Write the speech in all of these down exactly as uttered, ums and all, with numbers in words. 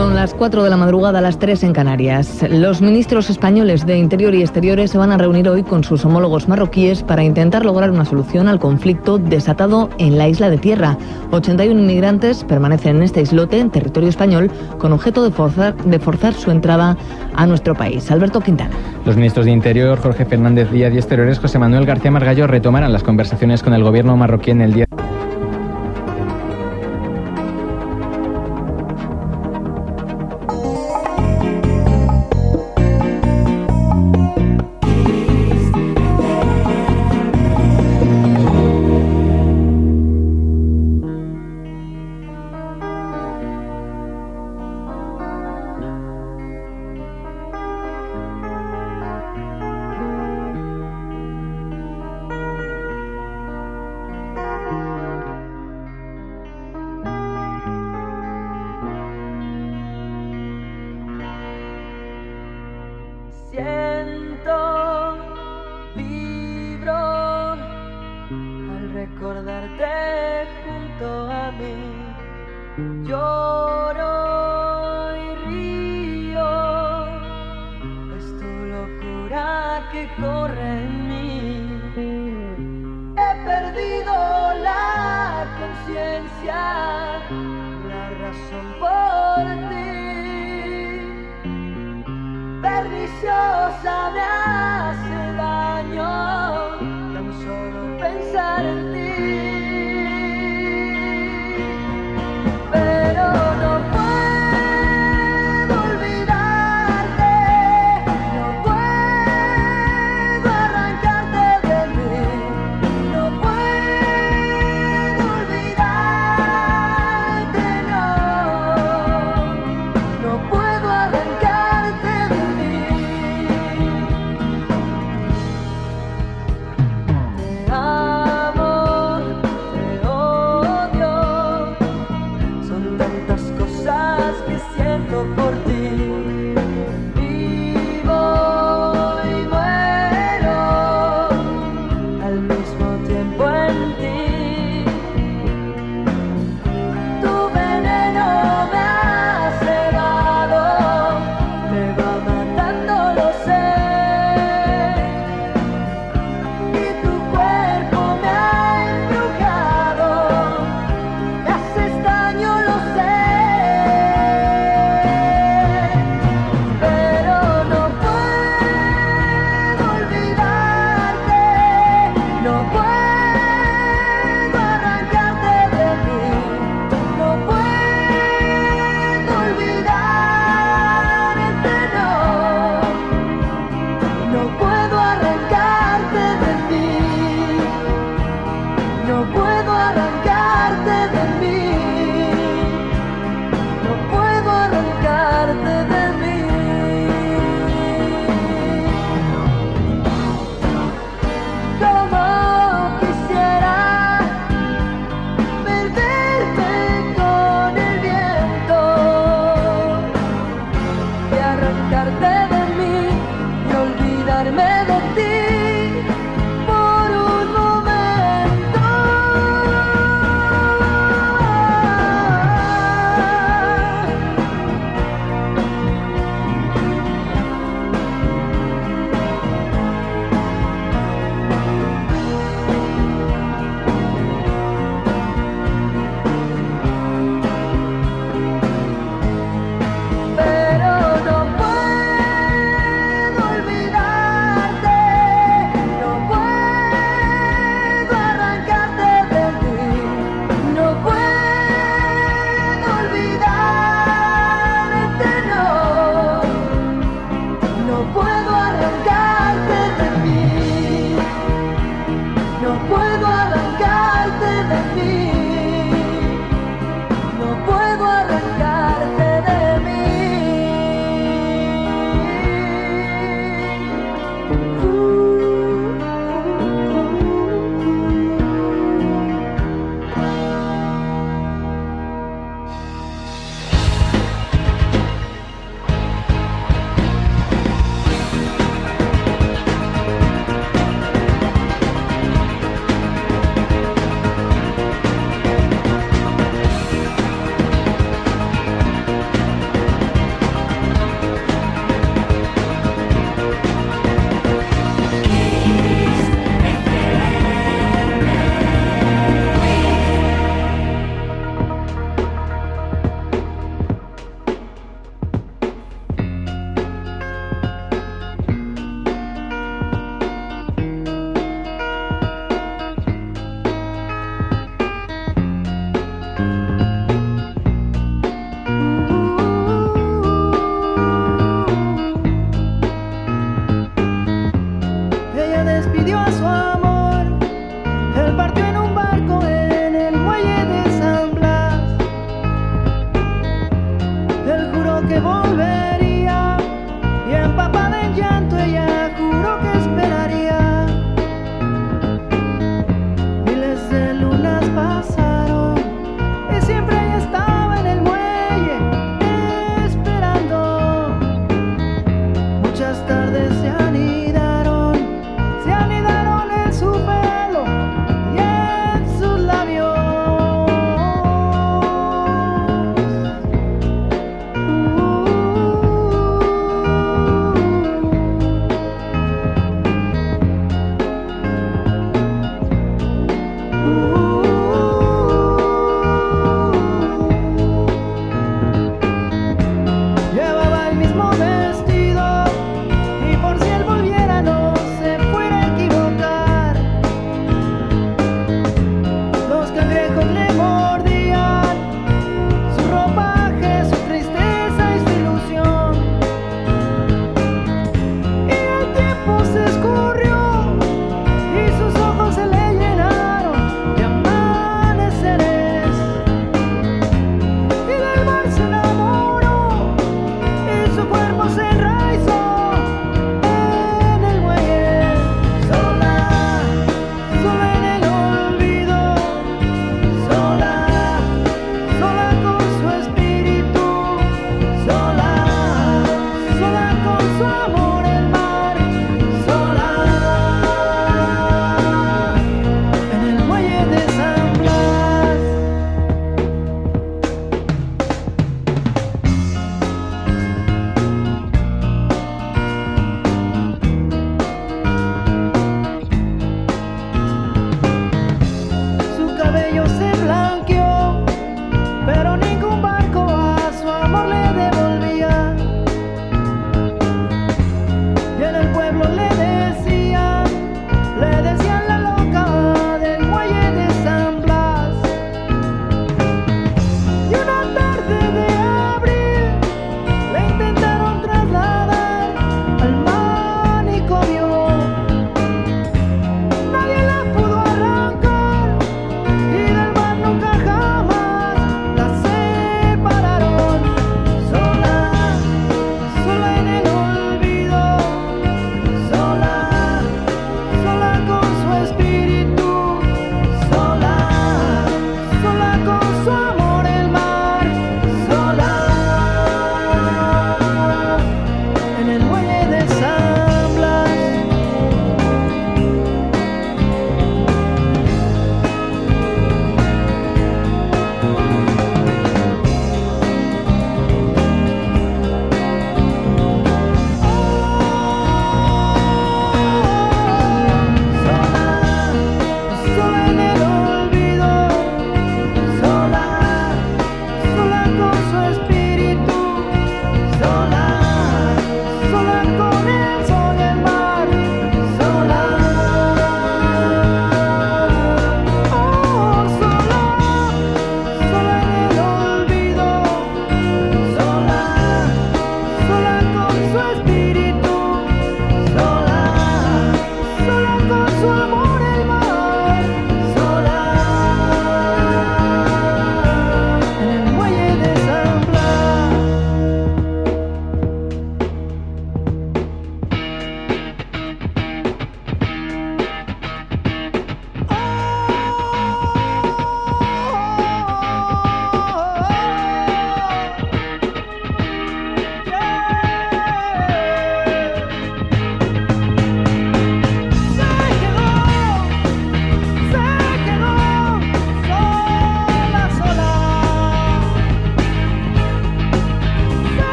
Son las cuatro de la madrugada, las tres en Canarias. Los ministros españoles de Interior y Exteriores se van a reunir hoy con sus homólogos marroquíes para intentar lograr una solución al conflicto desatado en la isla de Tierra. ochenta y uno inmigrantes permanecen en este islote, en territorio español, con objeto de forzar, de forzar su entrada a nuestro país. Alberto Quintana. Los ministros de Interior, Jorge Fernández Díaz, y Exteriores, José Manuel García Margallo, retomarán las conversaciones con el gobierno marroquí en el día. Siento, vibro al recordarte junto a mí. Lloro y río, es tu locura que corre en mí. He perdido la conciencia, la razón por ti. Perniciosa me hace daño tan solo pensar en ti, pero no volvería. Y empapada en llanto ella juró que esperaría. Miles de lunas pasaron y siempre ella estaba en el muelle esperando. Muchas tardes se anidaron, se anidaron en su pelo y en sus labios. Uh,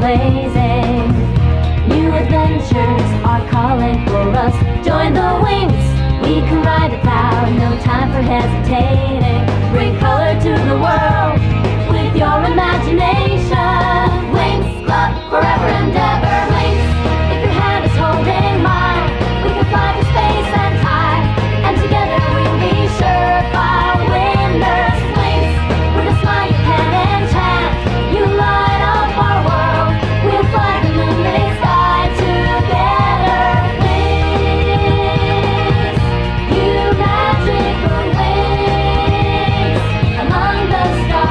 blazing. New adventures are calling for us. Join the wings, we can ride the cloud. No time for hesitating. Bring color to the world with your imagination. Wings Club, forever and ever. Wings, if your hand is holding mine, we can fly through space and time, and together we'll be surefire winners. Wings, with a smile you can enchant. You light up our world. We'll fly the moonlit sky together. Wings, you magical wings among the stars.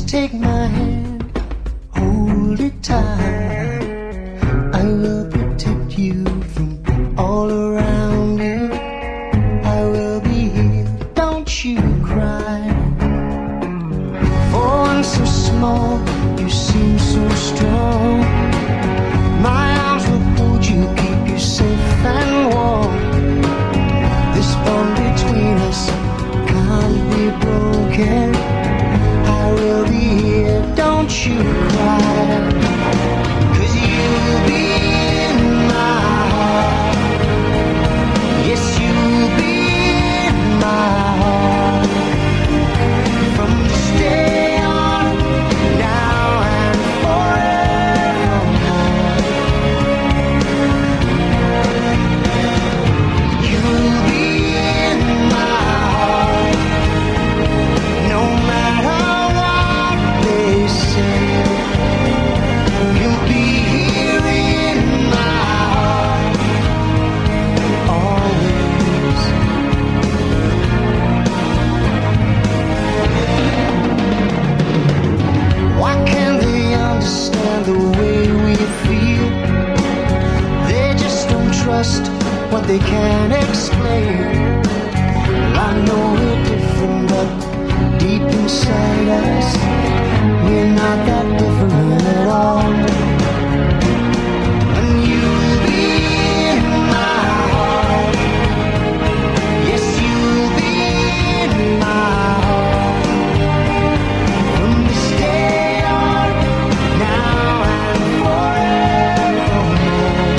take my hand, hold it tight. I will protect you from all around you. I will be here, don't you cry. For one so small, you seem so strong. My arms will hold you, keep you safe and warm. This bond between us can't be broken. I will be here, don't you cry. 'Cause you'll be in my heart. Yes, you'll be in my heart. From this day on, now and forevermore. You'll be in my heart. No matter what they say, you'll be here in my heart always. Why can't they understand the way we feel? They just don't trust what they can't explain. Well, I know we're different, but deep inside us, we're not that different at all. And you'll be in my heart. Yes, you'll be in my heart. From this day on, now and forevermore.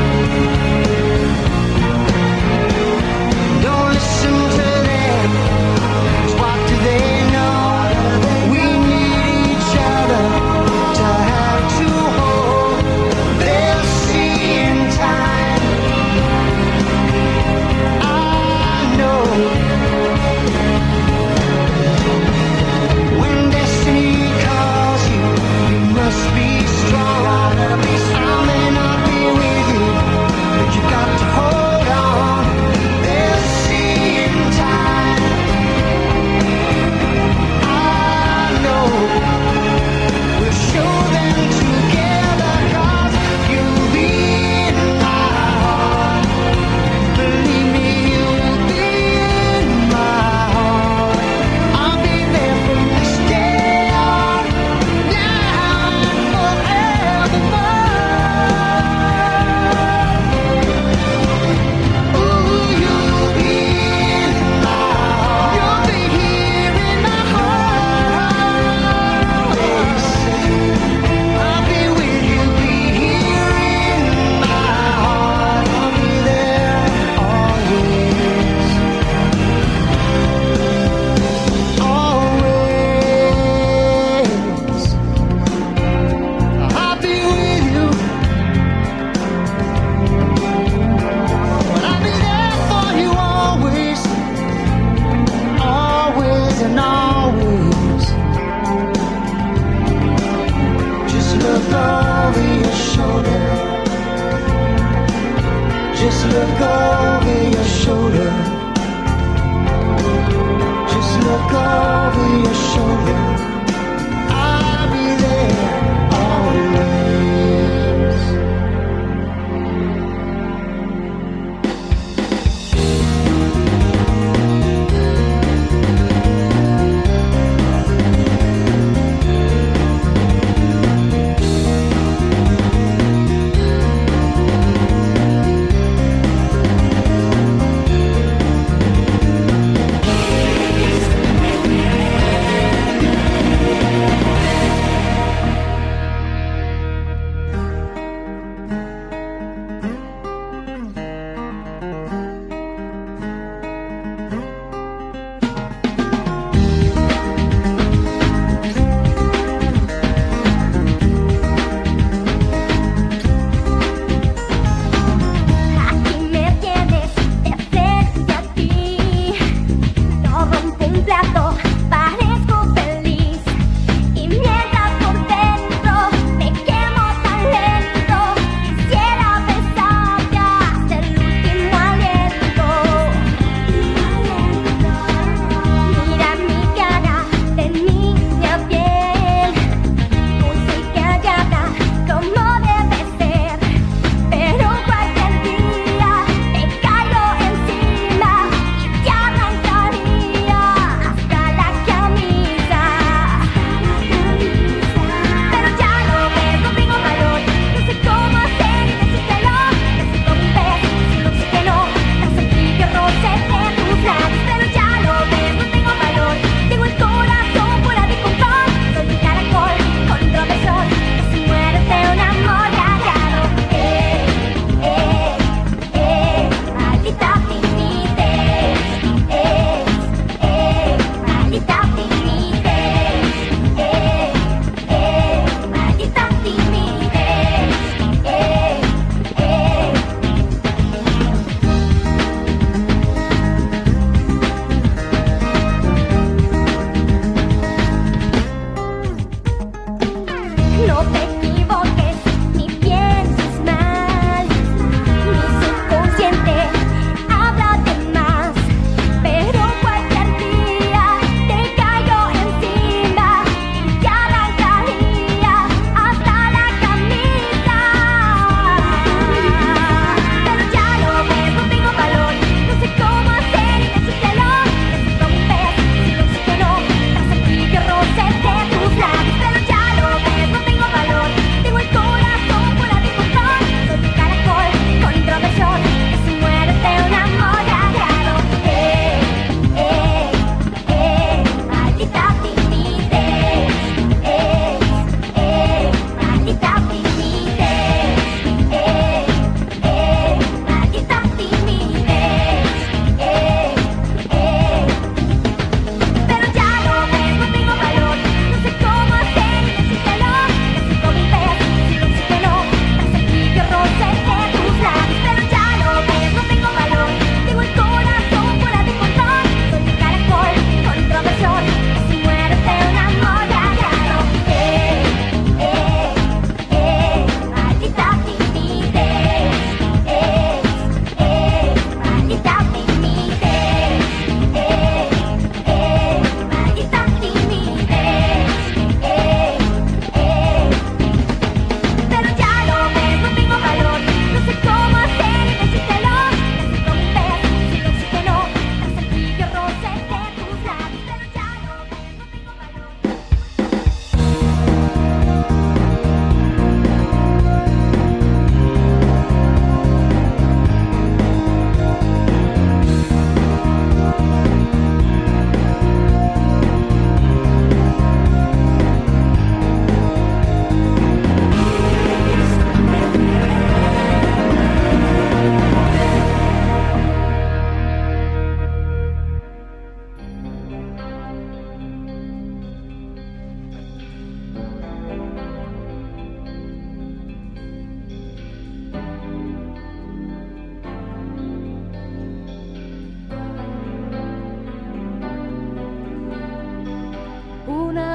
Don't listen to them, 'cause what do they know? We need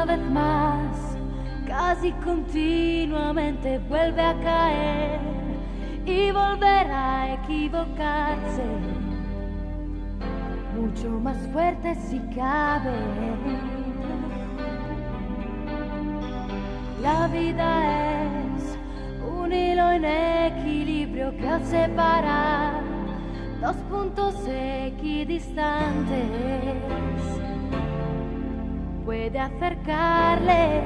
vez más, casi continuamente vuelve a caer y volverá a equivocarse, mucho más fuerte si cabe. La vida es un hilo en equilibrio que al separar dos puntos equidistantes puede acercarles,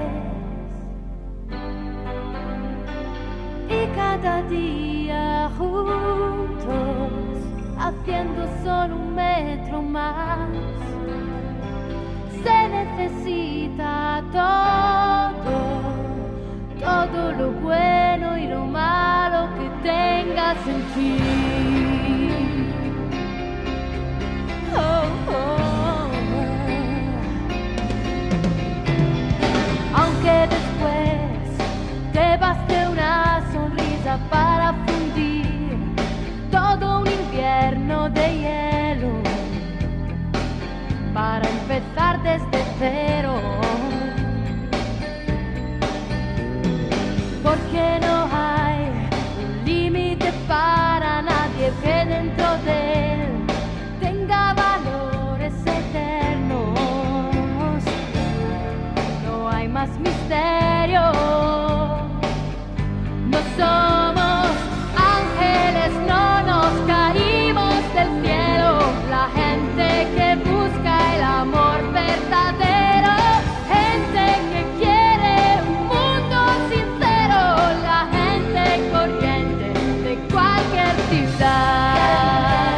y cada día juntos, haciendo solo un metro más, se necesita todo, todo lo bueno y lo malo que tengas en ti. Oh, oh, oh. Aunque después te baste una sonrisa para fundir todo un invierno de hielo, para empezar desde cero, porque no hay un límite para nadie que dentro de él tenga valores eternos. No hay más misterio, no somos ángeles, no nos caímos del cielo. La gente que busca el amor verdadero, gente que quiere un mundo sincero, la gente corriente de cualquier ciudad.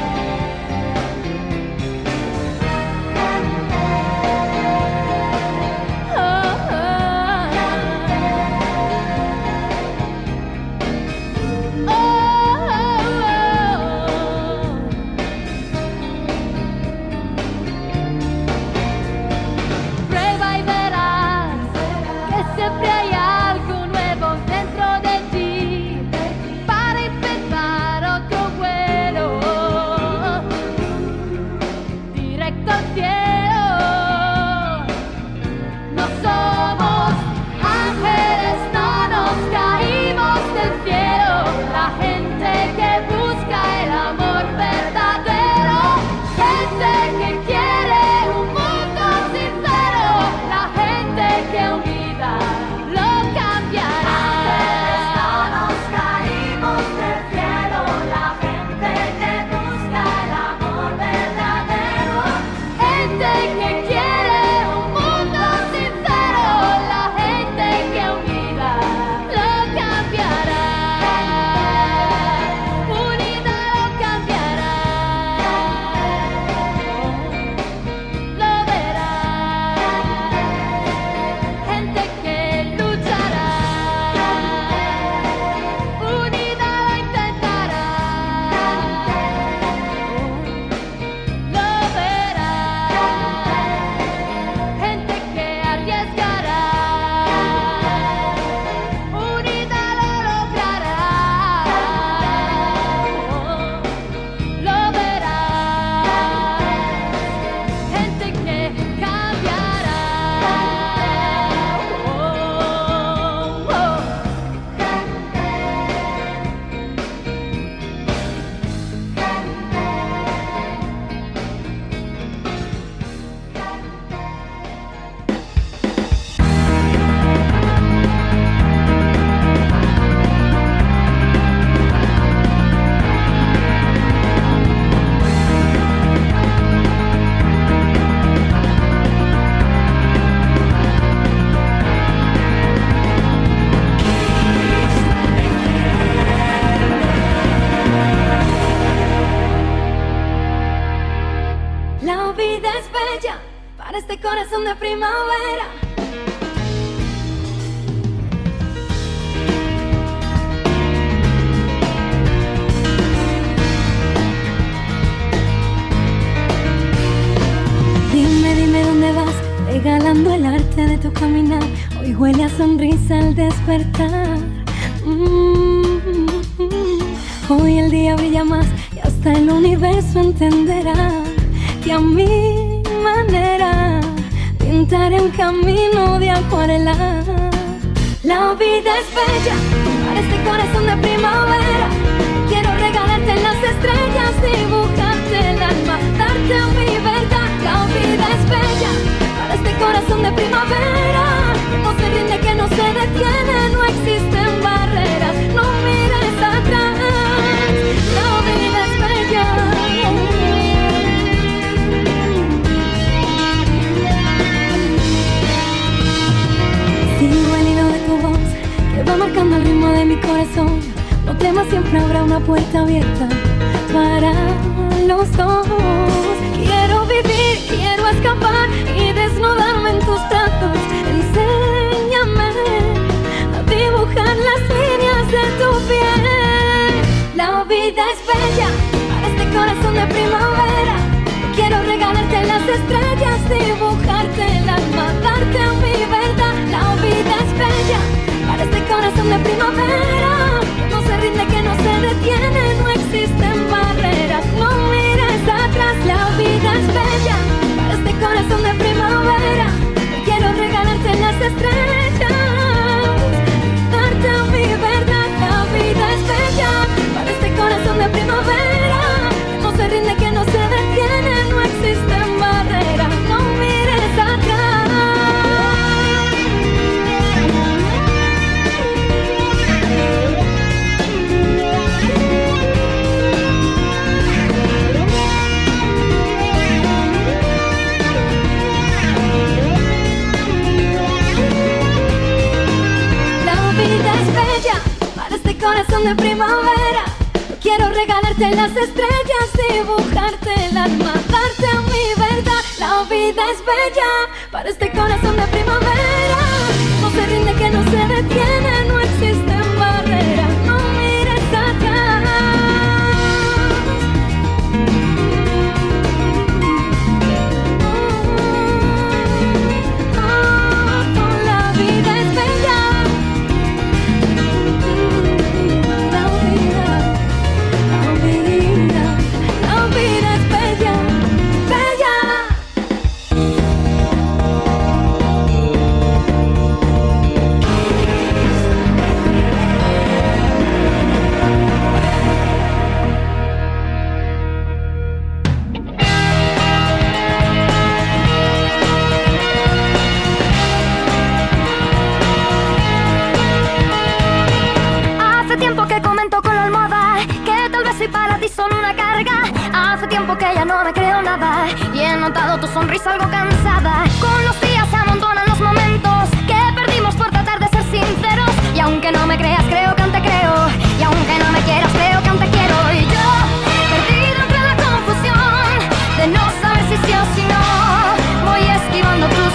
Este corazón de primavera. Dime, dime dónde vas, regalando el arte de tu caminar. Hoy huele a sonrisa al despertar. Mm-hmm. Hoy el día brilla más y hasta el universo entenderá que a mi manera pintaré un camino de acuarela. La vida es bella para este corazón de primavera. Quiero regalarte las estrellas, dibujarte el alma, darte mi verdad. La vida es bella para este corazón de primavera, que no se rinde, que no se detiene, no existen barreras, no mires atrás. La vida es bella. Sigo el hilo de tu voz que va marcando el ritmo de mi corazón. No temas, siempre habrá una puerta abierta para los dos. Quiero vivir, quiero escapar y desnudarme en tus brazos. Enséñame a dibujar las líneas de tu piel. La vida es bella para este corazón de primavera. Quiero regalarte las estrellas, dibujarte el alma, darte mi verdad. La vida es bella para este corazón de primavera, no se rinde, que no se detiene, no existen barreras, no mires atrás. La vida es bella para este corazón de primavera. Quiero regalarte las estrellas, darte mi verdad. La vida es bella para este corazón de primavera, no se rinde, que no se detiene, no existen barreras, no mires atrás. Corazón de primavera, quiero regalarte las estrellas, dibujarte el alma, darte mi verdad. La vida es bella para este corazón de primavera, no se rinde, que no se detiene, no existen barreras, no mires atrás. Oh, oh, la vida es bella. Que ya no me creo nada y he notado tu sonrisa algo cansada. Con los días se amontonan los momentos que perdimos por tratar de ser sinceros. Y aunque no me creas, creo que aún te creo. Y aunque no me quieras, creo que aún te quiero. Y yo, perdido entre la confusión de no saber si sí o si no, voy esquivando tus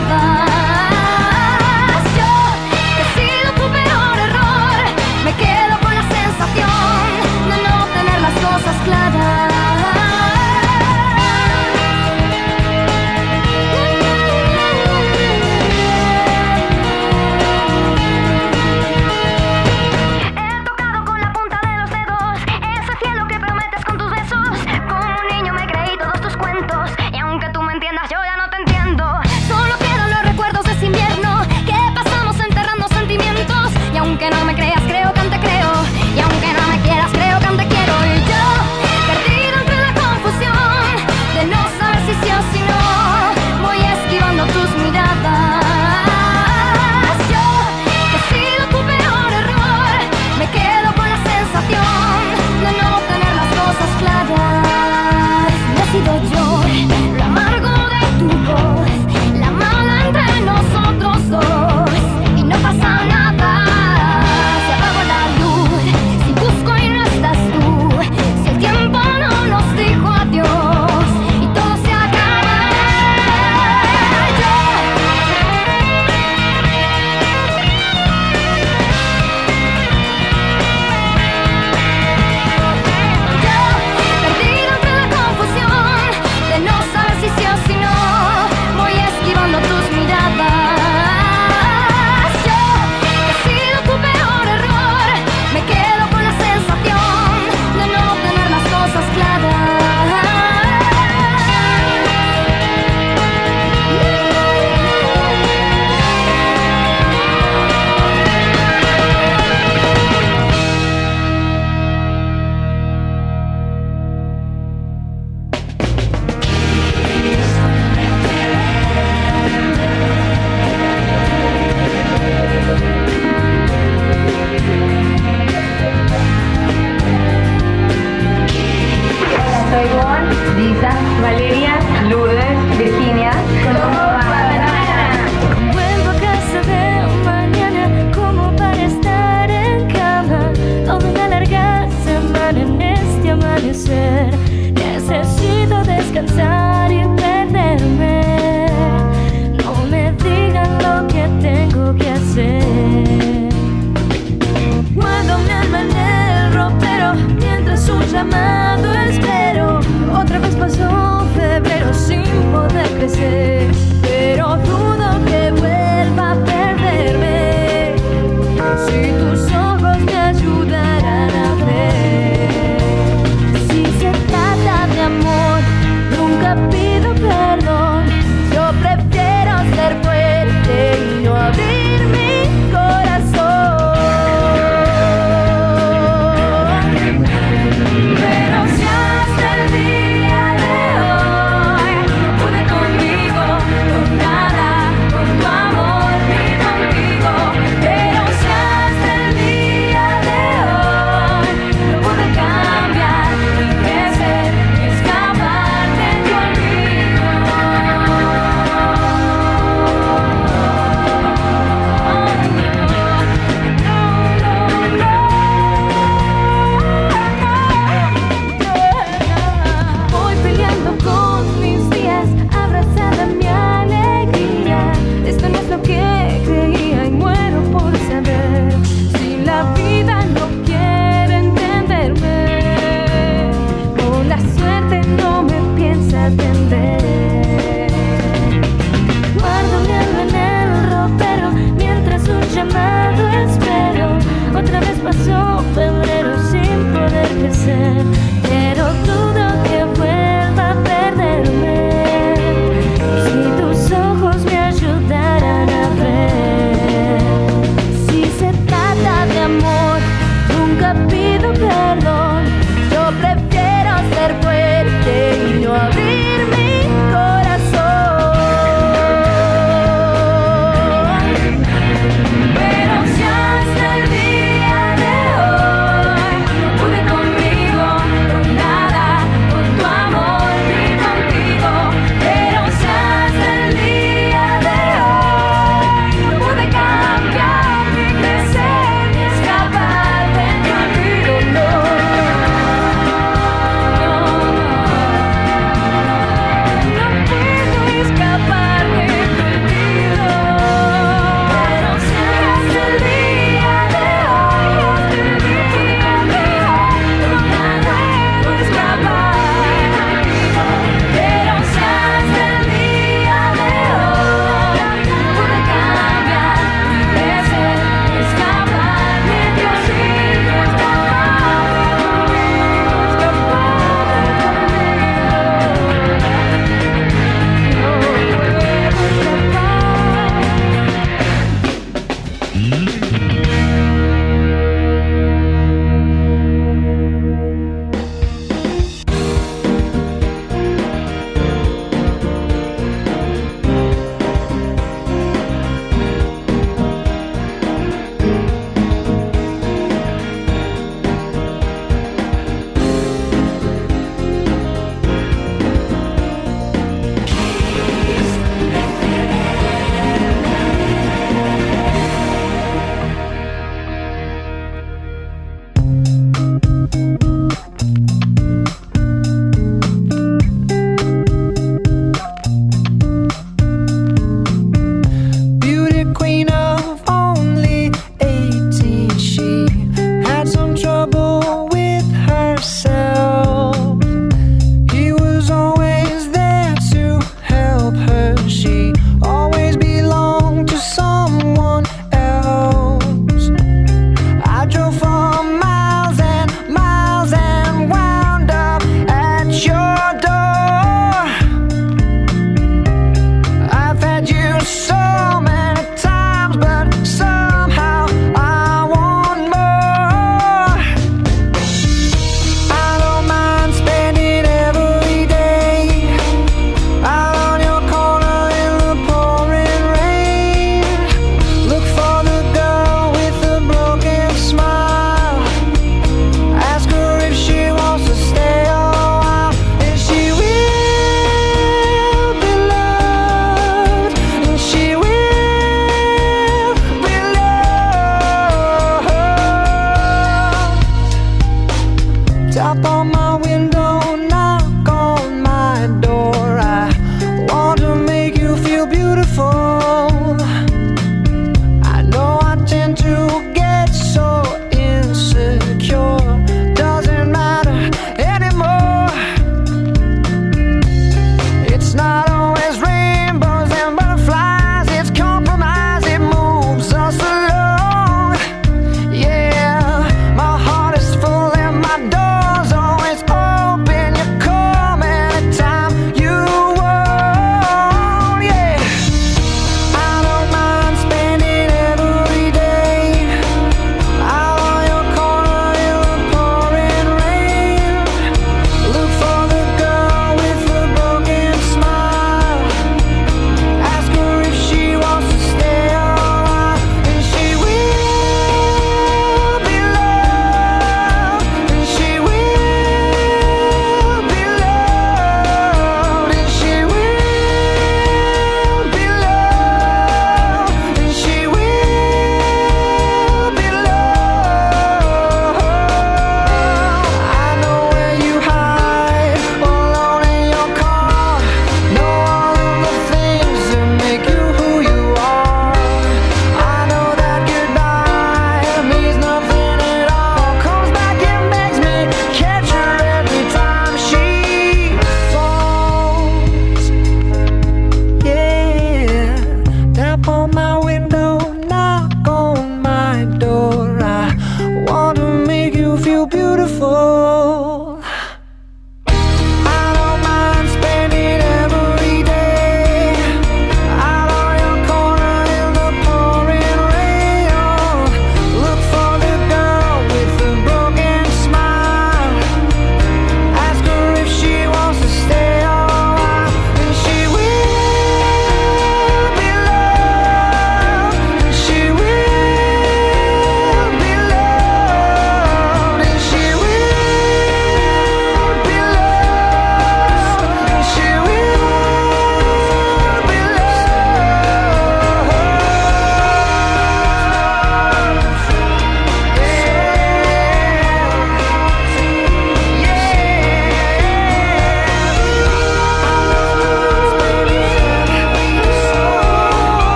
miradas. Yo, que he sido tu peor error, me quedo con la sensación de no tener las cosas claras.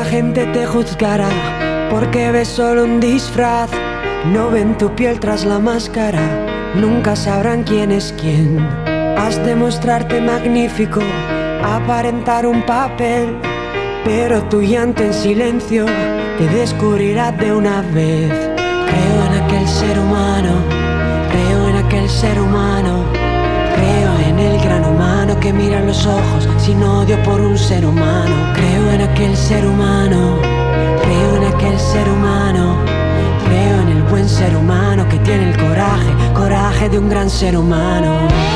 gente te juzgará porque ves solo un disfraz. No ven tu piel tras la máscara, nunca sabrán quién es quién. Has de mostrarte magnífico, aparentar un papel, pero tu llanto en silencio te descubrirá de una vez. Creo en aquel ser humano, creo en aquel ser humano, creo en el gran humano que mira los ojos sin odio por un ser humano. Creo en aquel ser humano, creo en aquel ser humano, creo en el buen ser humano que tiene el coraje, coraje de un gran ser humano.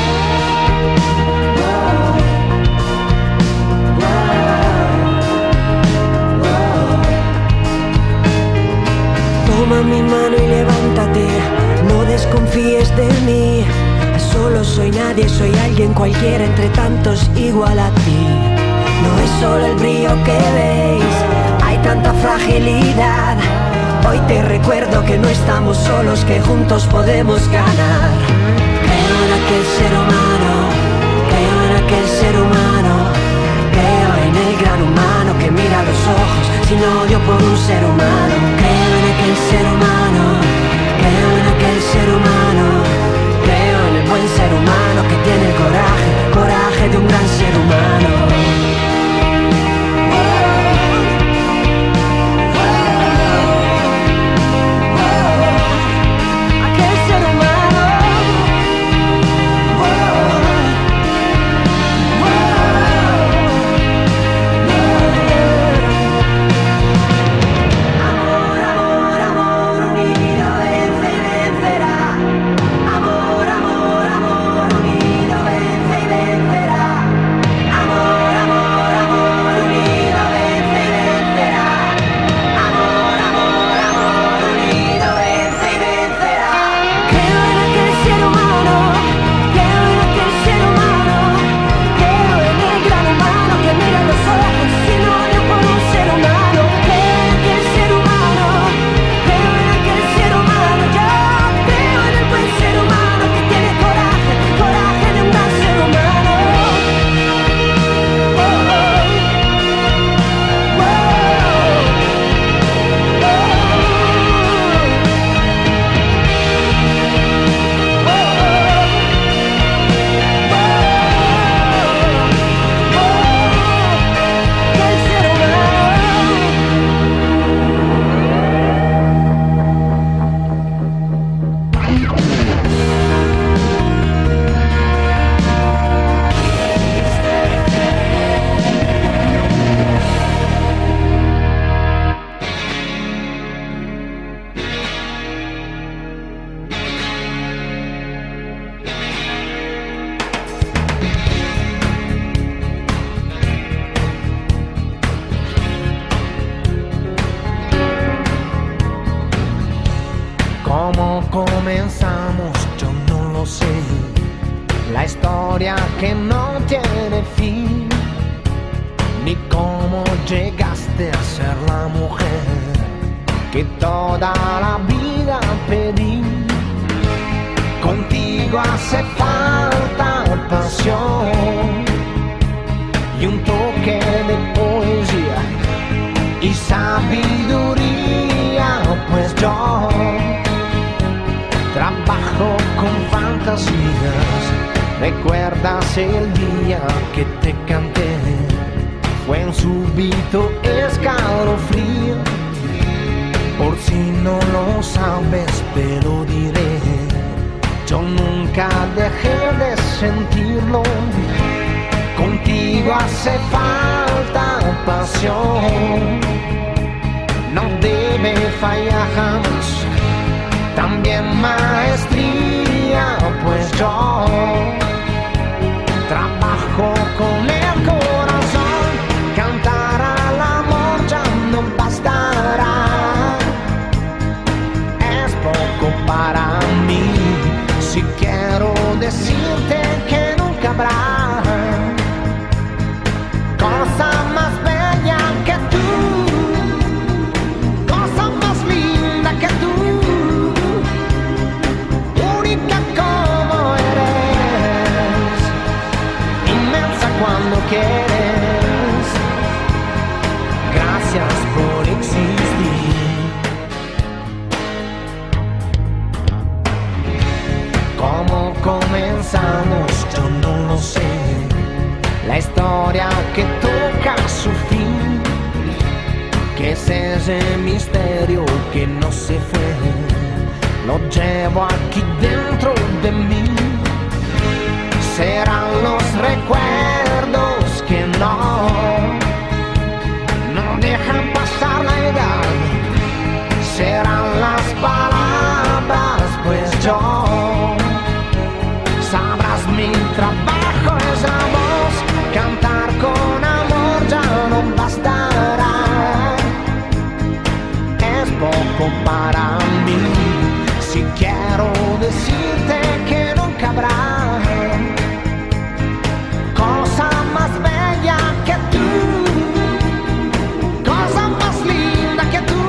Toma mi mano y levántate, no desconfíes de mí. Solo soy nadie, soy alguien cualquiera entre tantos igual a ti. No es solo el brillo que veis, hay tanta fragilidad. Hoy te recuerdo que no estamos solos, que juntos podemos ganar. Creo en aquel ser humano, creo en aquel ser humano, creo en el gran humano que mira los ojos sin odio por un ser humano. Creo en aquel ser humano, creo en aquel ser humano, creo en el buen ser humano que tiene el coraje, coraje de un gran ser humano. Comenzamos, yo no lo sé. La historia que no tiene fin, ni cómo llegaste a ser la mujer que toda la vida pedí. Contigo hace falta pasión y un toque de poesía y sabiduría, pues yo trabajo con fantasías. ¿Recuerdas el día que te canté? Fue un súbito escalofrío. Por si no lo sabes, te lo diré. Yo nunca dejé de sentirlo. Contigo hace falta pasión. No debe fallar jamás. También maestría, pues yo trabajo con el corazón. Cantar al amor ya no bastará. Es poco para mí. Si quiero decirte que nunca habrá cosa más bella que tú, cosa más linda que tú. comenzamos, yo no lo sé. La historia que toca su fin, que es ese misterio que no se fue, lo llevo aquí dentro de mí. Serán los recuerdos que no, no dejan pasar la edad. Serán las palabras, pues yo, sabrás mi trabajo es la voz. Cantar con amor ya no bastará, es poco para mí. Si quiero decirte que nunca habrá cosa más bella que tú, cosa más linda que tú,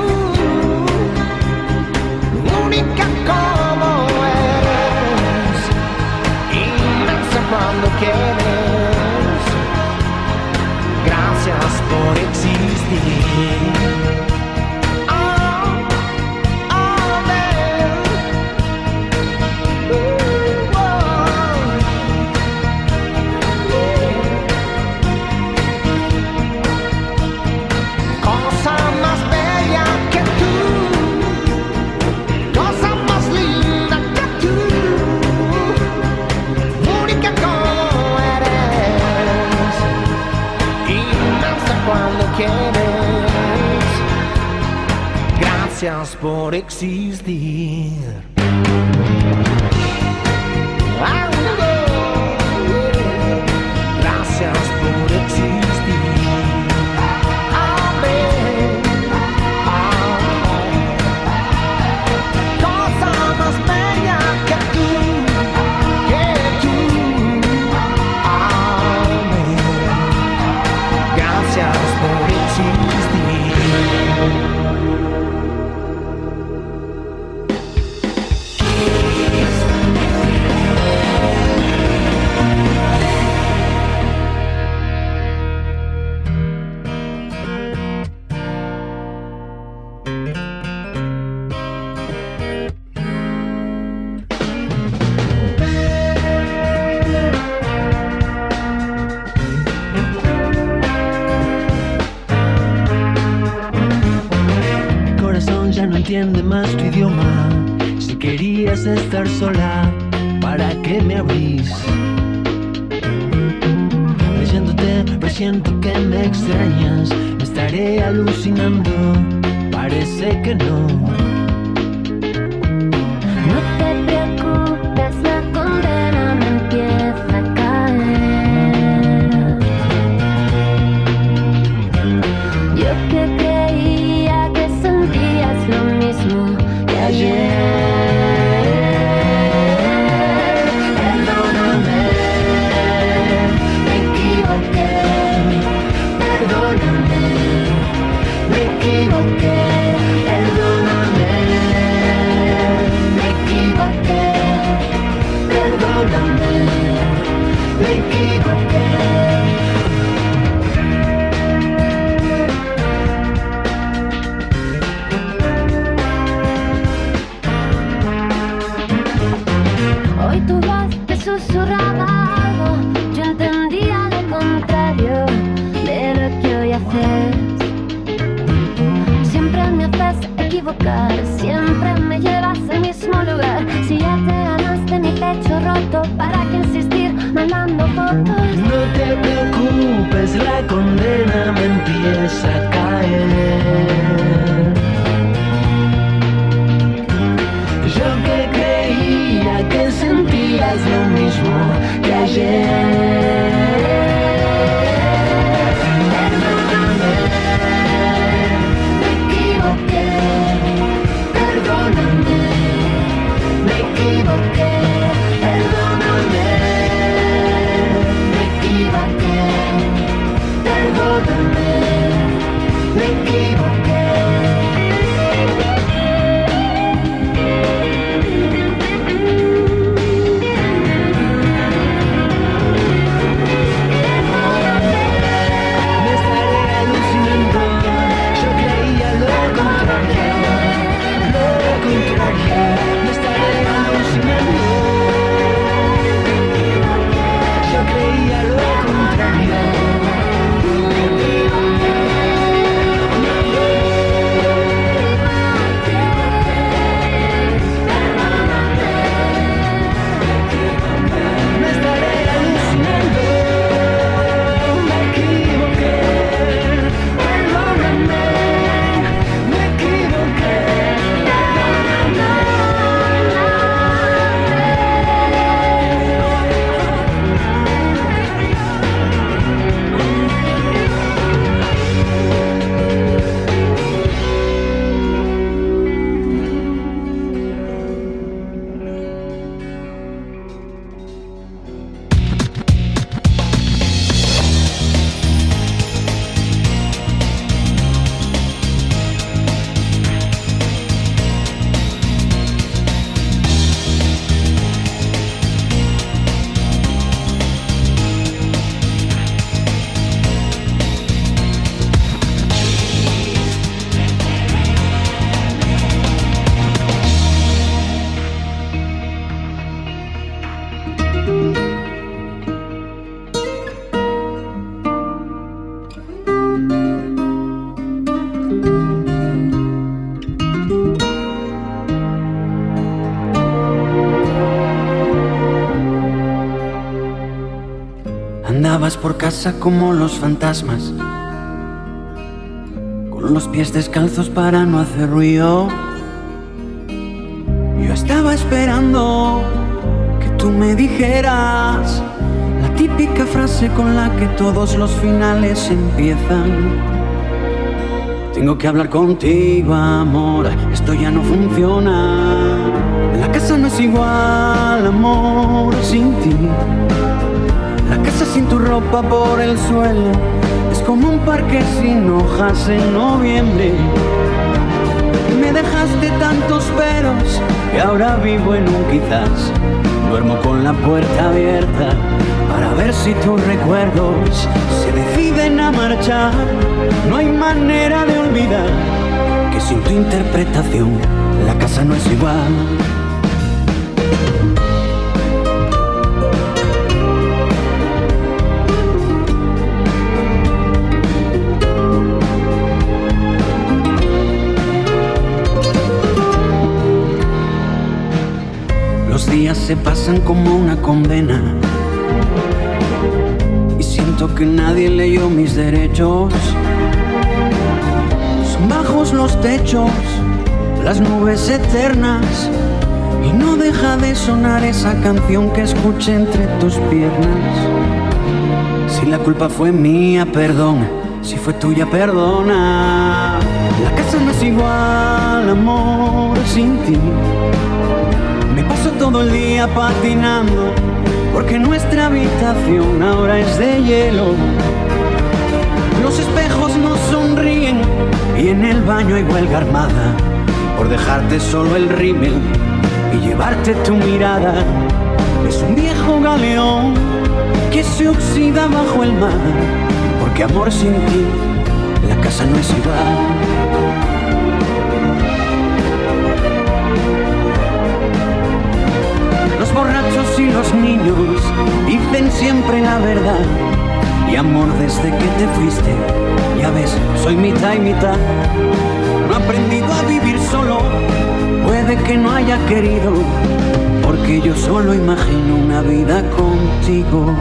única como eres, inmensa cuando quieres. Gracias por existir. Gracias por existir. Gracias por existir. Amén. Cosa más bella que tú, que tú. Amén. Gracias por existir. Entiende más tu idioma. Si querías estar sola, ¿para qué me abrís? Leyéndote, presiento que me extrañas. Me estaré alucinando, parece que no. No te preocupes, la condena me empieza a caer. Yo que creía que sentías lo mismo que ayer. Perdóname, me equivoqué. Perdóname, me equivoqué. Perdóname, me equivoqué. Perdóname, me equivoqué. Hoy tu voz te susurraba algo, yo entendía lo contrario de lo que hoy haces. Siempre me haces equivocar, siempre me llevas al mismo lugar. Si ya te ganaste mi pecho roto, ¿para qué insistir mandando fotos? No te preocupes, la condena me empieza a caer. Yo que creía que sentías lo mismo que ayer. Perdóname, me equivoqué. Perdóname, me equivoqué. Perdóname, me equivoqué. Perdóname, me equivoqué. andabas por casa como los fantasmas, con los pies descalzos para no hacer ruido. Yo estaba esperando que tú me dijeras la típica frase con la que todos los finales empiezan. Tengo que hablar contigo, amor, esto ya no funciona. La casa no es igual, amor, sin ti. La casa sin tu ropa por el suelo es como un parque sin hojas en noviembre. Me dejaste tantos peros y ahora vivo en un quizás. Duermo con la puerta abierta para ver si tus recuerdos se deciden a marchar. No hay manera de olvidar que sin tu interpretación la casa no es igual. Los días se pasan como una condena y siento que nadie leyó mis derechos. Son bajos los techos, las nubes eternas, y no deja de sonar esa canción que escuché entre tus piernas. Si la culpa fue mía, perdón, si fue tuya, perdona. La casa no es igual, amor, sin ti. Me paso todo el día patinando porque nuestra habitación ahora es de hielo. Los espejos no sonríen y en el baño hay huelga armada por dejarte solo el rímel y llevarte tu mirada. Es un viejo galeón que se oxida bajo el mar, porque amor sin ti la casa no es igual. Los borrachos y los niños dicen siempre la verdad. Y amor, desde que te fuiste, ya ves, soy mitad y mitad. No he aprendido a vivir solo, puede que no haya querido, porque yo solo imagino una vida contigo.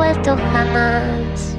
vuelto jamás.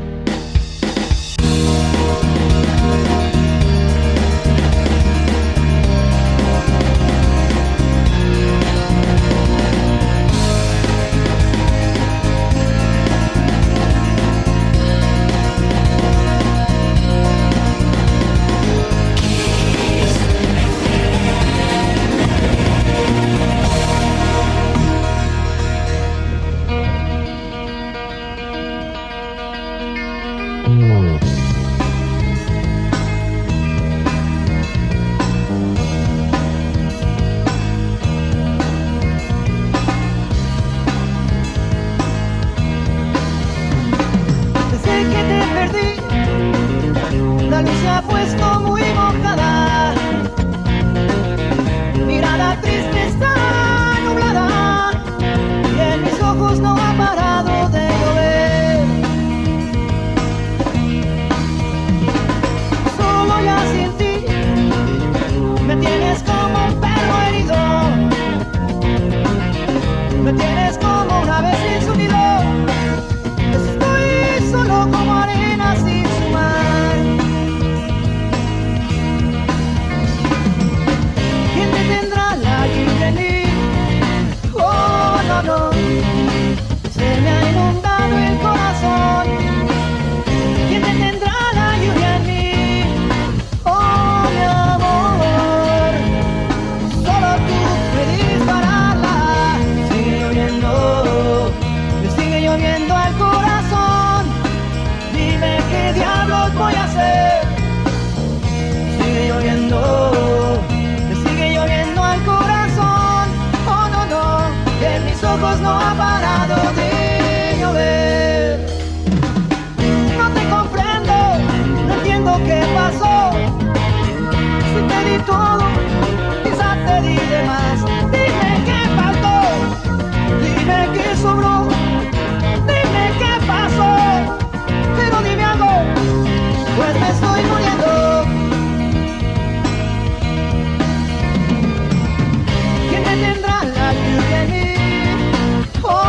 Oh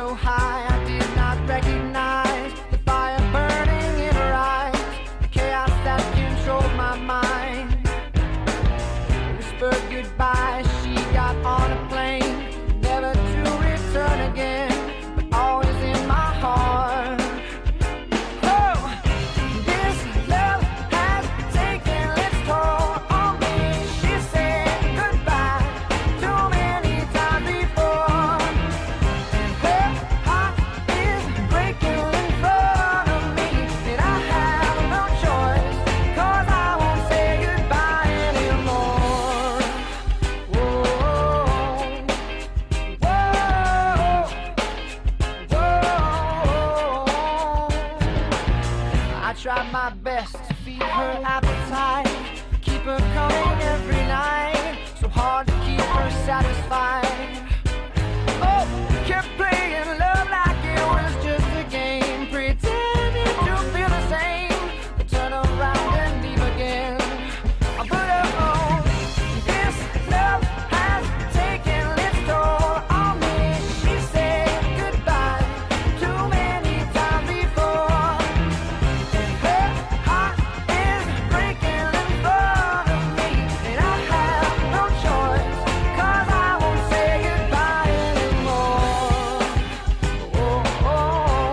so high I did not recognize the fire burning in her eyes, the chaos that controlled my mind. Whispered goodbye, she got on a plane, never to return again, but always in my heart. Oh, this love has taken its toll on me. She said goodbye too many times before, and her heart is breaking in front of me, and I have no choice, 'cause I won't say goodbye anymore. Whoa, whoa, whoa. I tried my best to feed her appetite, keep her coming every night, so hard to keep her satisfied. Oh, kept playing love like it was just a game, pretending to feel the same, but turn around and leave again. I put her on. This love has taken its toll on me. She said goodbye too many times before, and her heart is breaking in front of me, and I have no choice, 'cause I won't say goodbye anymore. Whoa, whoa,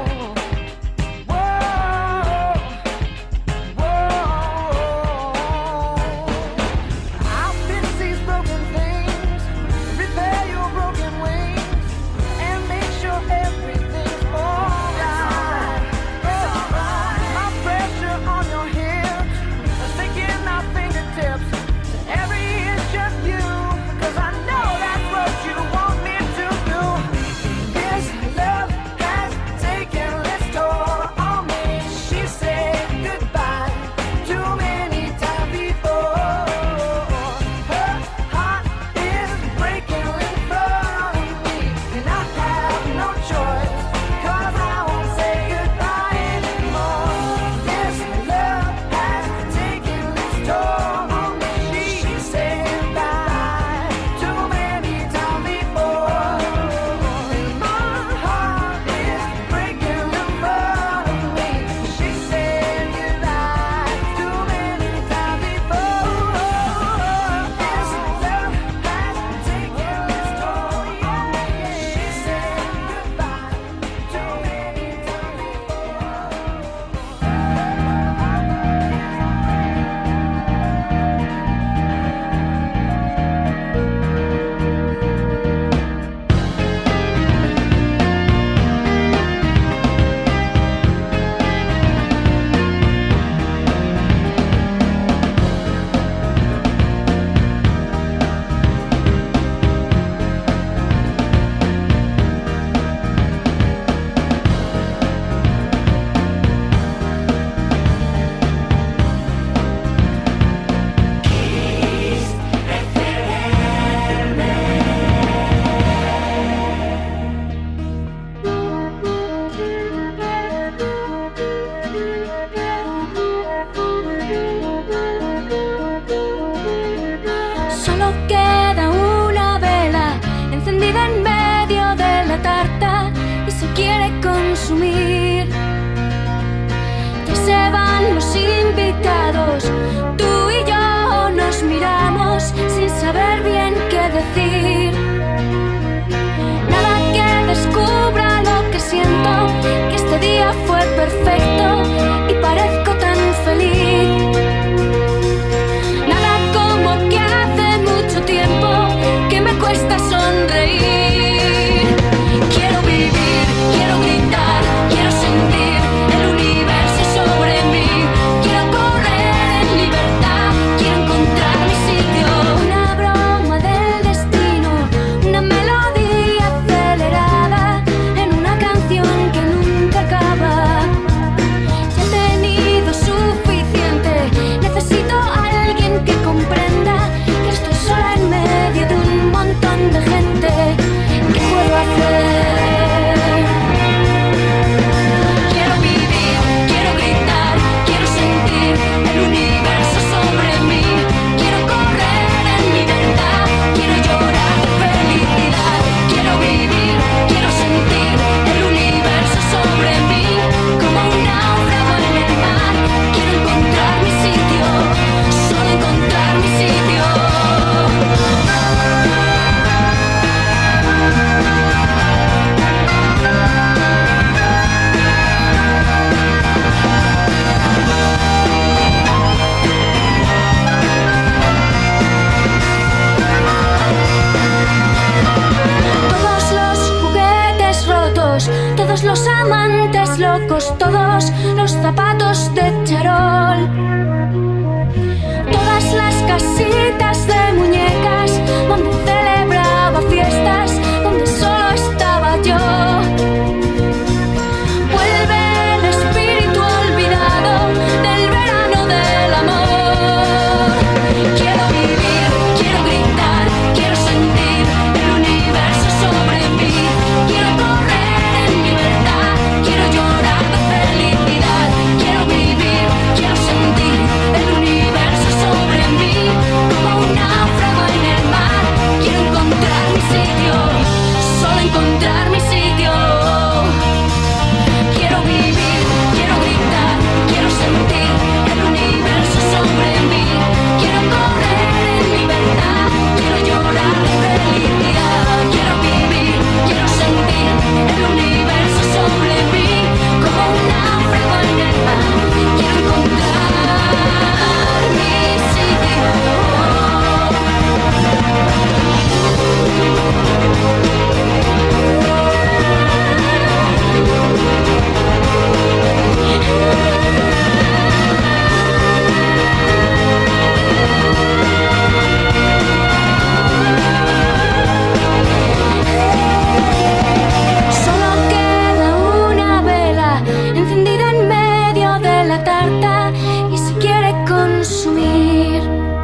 whoa. I'll fix these broken things, repair your broken wings, and make sure everything's alright. My pressure on your hips, sticking my fingertips to every inch of you, 'cause I know that's what you want me to do. This love has taken its toll on me. She said goodbye too many times before. Her heart is breaking in front of me, and I have no choice, 'cause I won't say goodbye anymore. This love has taken its toll on me. She said goodbye too many times before, and my heart is breaking in front of me. She said goodbye too many times before. This love has taken its toll on me. She said goodbye too many times Solo queda una vela encendida en medio de la tarta y se quiere consumir. Ya se van los invitados, tú y yo nos miramos sin saber bien qué decir. Nada que descubra lo que siento, que este día fue perfecto y parezco tan feliz. Nada como que hace mucho tiempo que me cuesta sonreír. Quiero vivir, quiero gritar, quiero sentir el universo sobre mí. Quiero correr en libertad. locos todos los zapatos de charol. Todas las casitas de muñecas donde celebraba fiestas, donde solo estaba yo. Vuelve el espíritu olvidado del verano del amor. Quiero vivir, quiero gritar, quiero sentir el universo sobre mí. Quiero correr en libertad, quiero llorar de felicidad. Quiero vivir, quiero sentir el universo sobre mí, como un náufrago en el mar. Quiero encontrar mi sitio, solo encontrar mi sitio. Quiero vivir, quiero gritar, quiero sentir el universo sobre mí. Quiero correr en libertad, quiero llorar de felicidad. Quiero vivir, quiero sentir el universo sobre mí, como un náufrago en el mar. Quiero encontrar mi sitio. Solo queda una vela encendida en medio de la tarta y se quiere consumir.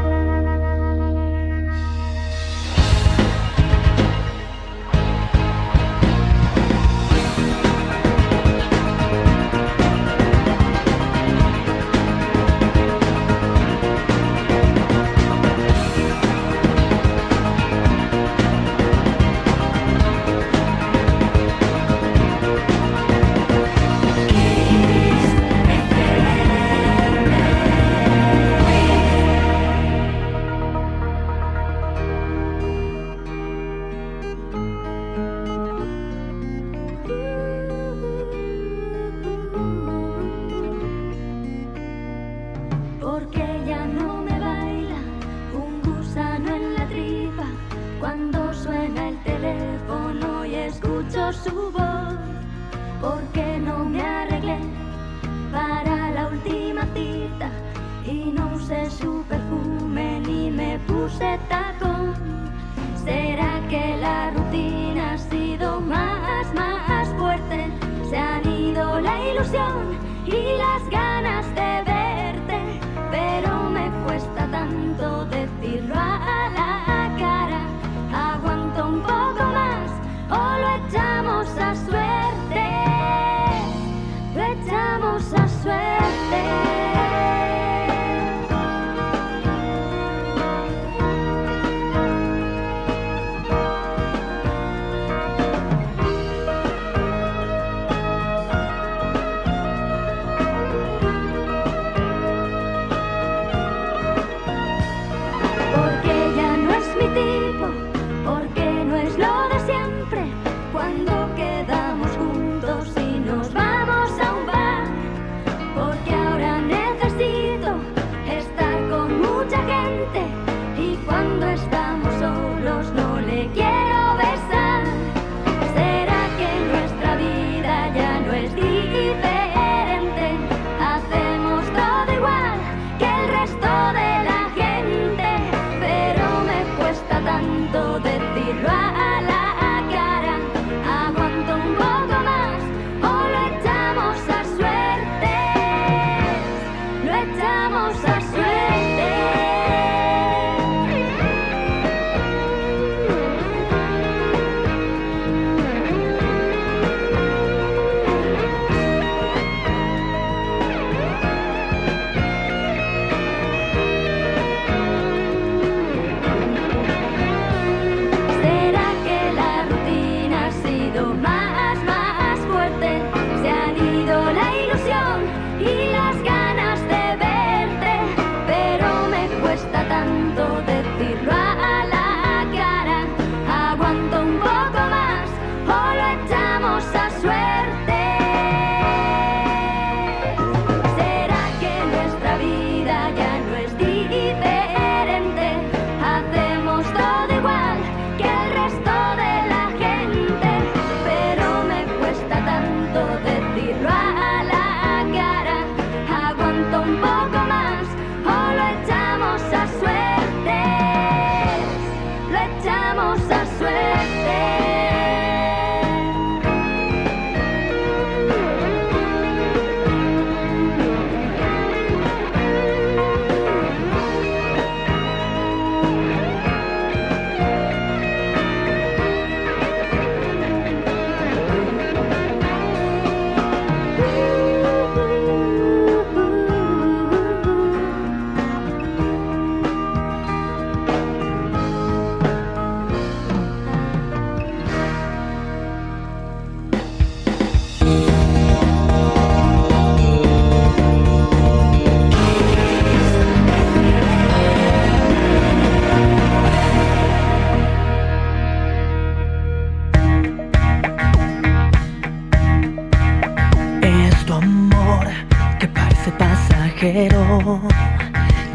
Porque ya no me baila un gusano en la tripa cuando suena el teléfono y escucho su voz. Porque no me arreglé para la última cita y no usé su perfume ni me puse tacón. ¿Será que la rutina ha sido más, más fuerte? Se han ido la ilusión y las ganas de verte, pero me cuesta tanto decirlo a la cara. Aguanto un poco más o lo echamos a suerte, lo echamos a suerte.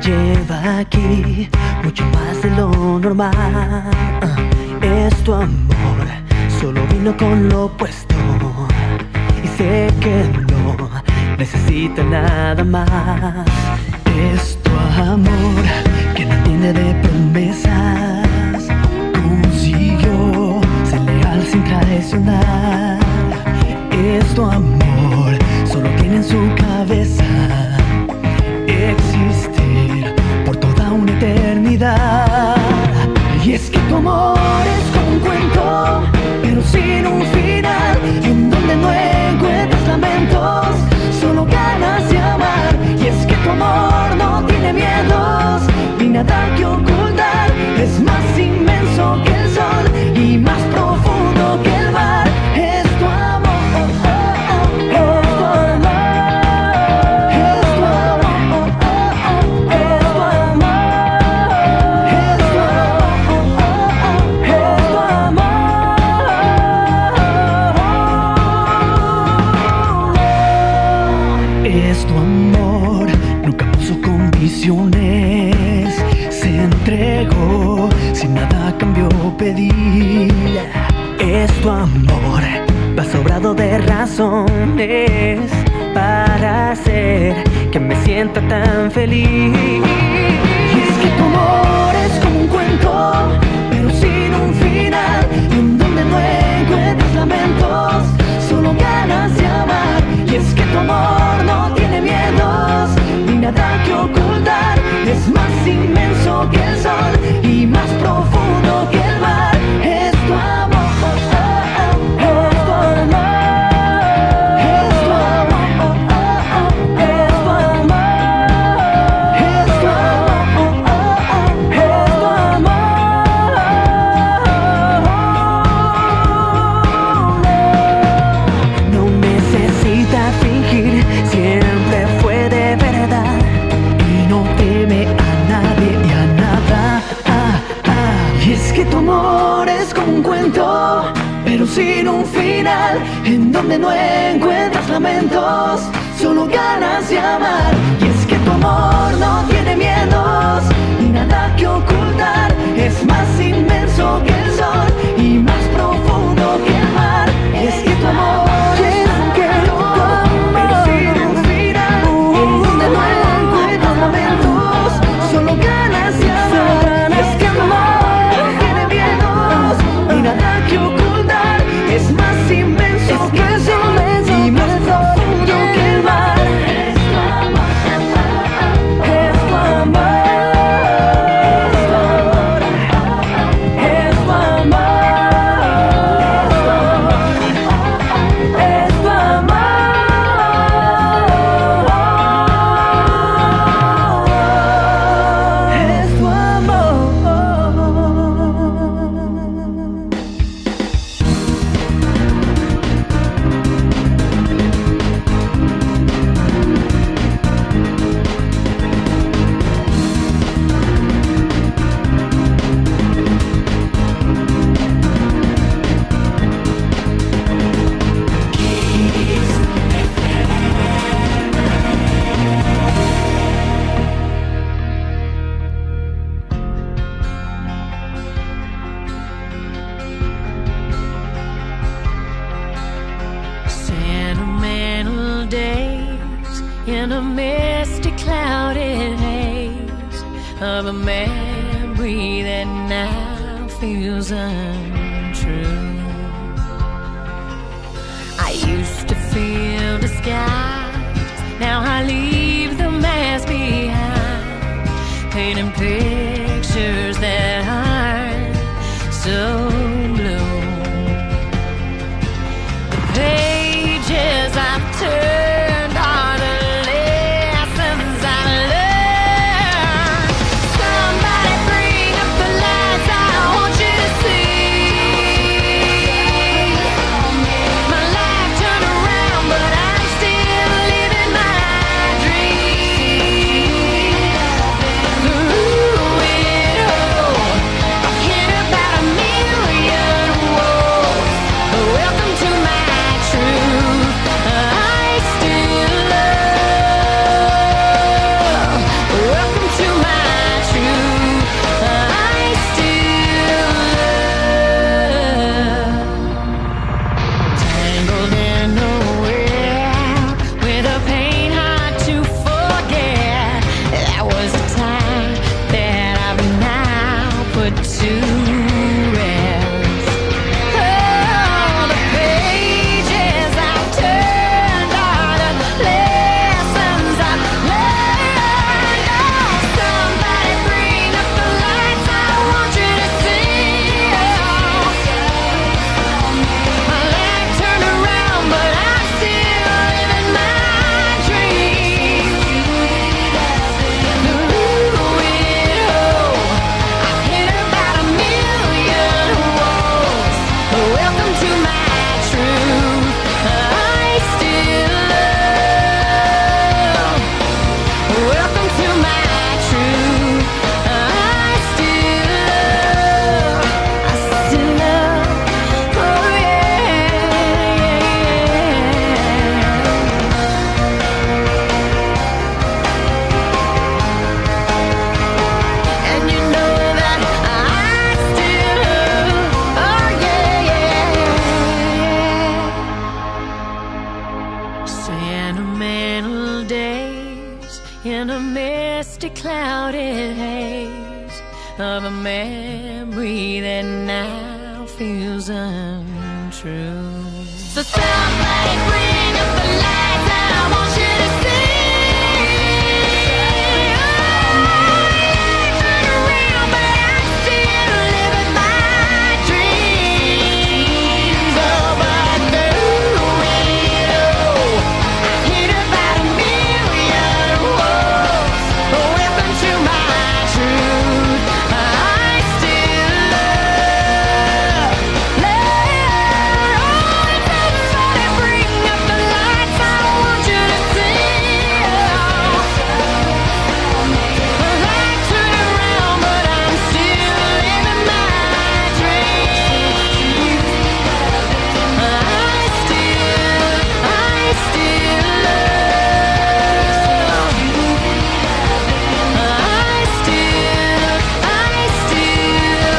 lleva aquí, mucho más de lo normal. Uh, es tu amor, solo vino con lo opuesto. Y sé que no necesita nada más. Es tu amor, que no entiende de promesas. Consiguió ser leal sin traicionar. Es tu amor, solo tiene en su cabeza existir por toda una eternidad. Y es que tu amor es como un cuento, pero sin un final, en donde no encuentras lamentos, solo ganas de amar. Y es que tu amor no tiene miedos ni nada que ocultar, es más inmenso que el sol y más profundo que el mar. Es tu amor. Se entregó sin nada a cambio pedir. Es tu amor, va sobrado de razones para hacer que me sienta tan feliz. Y es que tu amor es como un cuento, pero sin un final, en donde no encuentras lamentos, solo ganas de amar. Y es que tu amor no tiene miedos ni nada que ocultar, es más inmenso que el sol y más profundo que el mar. Es tu amor. Pero sin un final, en donde no encuentras lamentos, solo ganas de amar. Y es que tu amor no tiene miedos ni nada que ocultar, es más inmenso que el sol y más profundo que el mar. Y es que tu amor es un cuento, pero sin un final, en donde no encuentras lamentos, solo ganas de amar. Y es que tu amor no tiene miedos ni nada que ocultar, es más inmenso que el sol y más profundo que el mar. Es tu amor, es tu amor, es tu amor, es tu amor, es tu amor. Sentimental days in a misty clouded haze of a memory that now feels untrue. I used to feel the skies, now I leave the mask behind, painting pictures that aren't so blue. The pages I've turned are the lessons I've learned. Somebody bring up the lights, I want you to see. My life turned around, but I'm still living my dream. Through it all, in a misty clouded haze of a memory that now feels untrue. So somebody bring up the lights, I want you to see. Turn around, but I'm still living my dreams. Oh, but through it all, I've hit about a million walls. Welcome to my truth. I still love, love. Somebody bring up the lights, I want you to see. The light turn around, but I'm still living my dreams. I still, I still love. I still, I still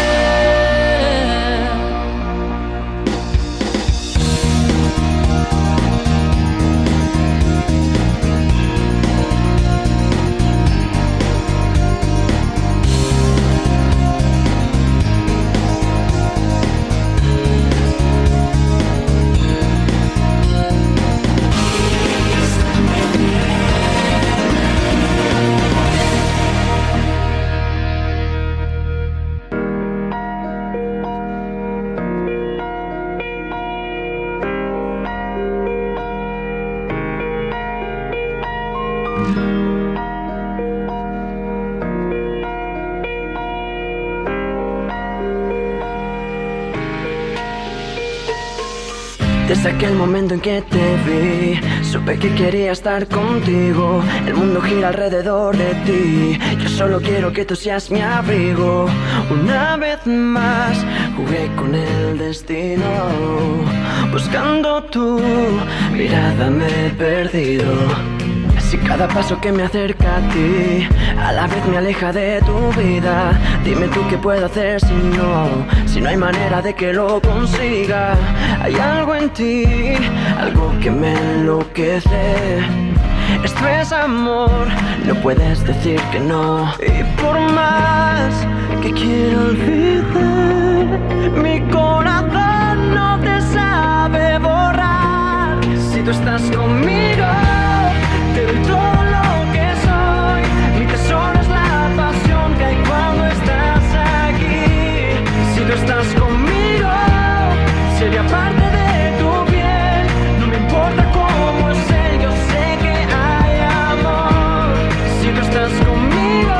Desde aquel momento en que te vi, supe que quería estar contigo. El mundo gira alrededor de ti. Yo solo quiero que tú seas mi abrigo. Una vez más jugué con el destino. Buscando tu mirada me he perdido. Si cada paso que me acerca a ti a la vez me aleja de tu vida, dime tú qué puedo hacer si no, si no hay manera de que lo consiga. Hay algo en ti, algo que me enloquece. Esto es amor, no puedes decir que no. Y por más que quiero olvidar, mi corazón no te sabe borrar. Si tú estás conmigo, te doy todo lo que soy. Mi tesoro es la pasión que hay cuando estás aquí. Si tú estás conmigo, sería parte de tu piel. No me importa cómo es él, yo sé que hay amor. Si tú estás conmigo,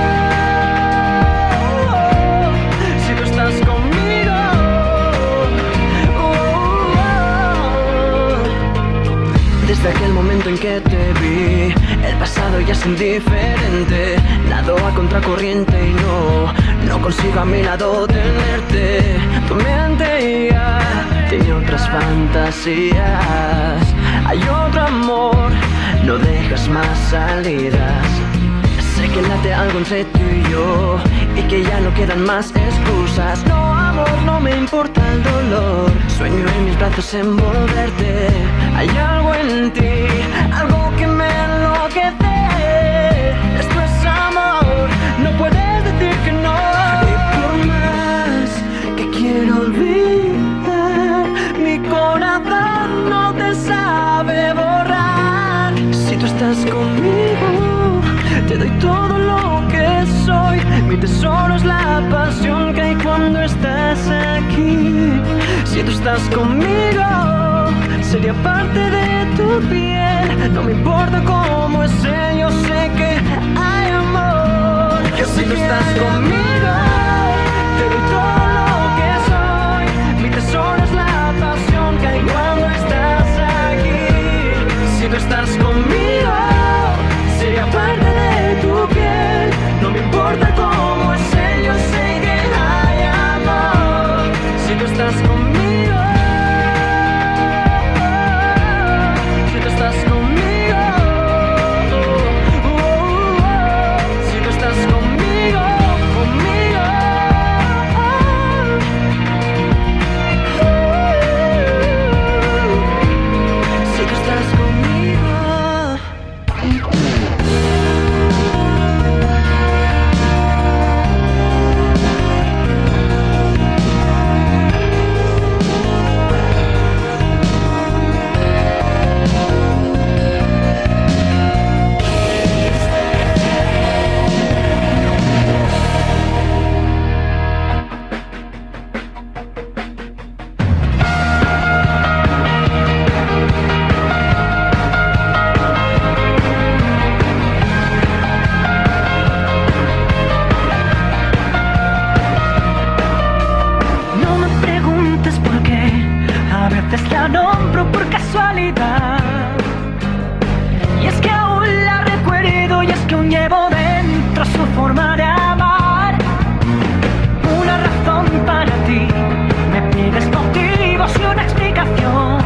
si tú estás conmigo, oh, oh. Desde aquel momento en que te vi, el pasado ya es indiferente. Nado a contracorriente y no, no consigo a mi lado tenerte. Tu mente ya tiene otras fantasías. Hay otro amor, no dejas más salidas. Sé que late algo entre tú y yo y que ya no quedan más excusas. No, amor, no me importa el dolor. Sueño en mis brazos envolverte. Hay algo en ti, algo que me enloquece. Esto es amor, no puedes decir que no. Y por estás conmigo, te doy todo lo que soy. Mi tesoro es la pasión que hay cuando estás aquí. Si tú estás conmigo, sería parte de tu piel. No me importa cómo es él, yo sé que hay amor. Yo sé si tú estás conmigo, te doy todo lo que soy. Mi tesoro es la pasión que hay cuando estás aquí. Si tú estás conmigo, sería parte de tu piel. No me importa cómo es él, yo sé que hay amor. Si tú estás conmigo, si tú estás conmigo, oh, oh, oh. Si tú estás conmigo, conmigo, oh, oh. Si tú estás conmigo. No me preguntes por qué, a veces la nombro por casualidad. Y es que aún la recuerdo y es que aún llevo dentro su forma de amar. Una razón para ti, me pides motivos y una explicación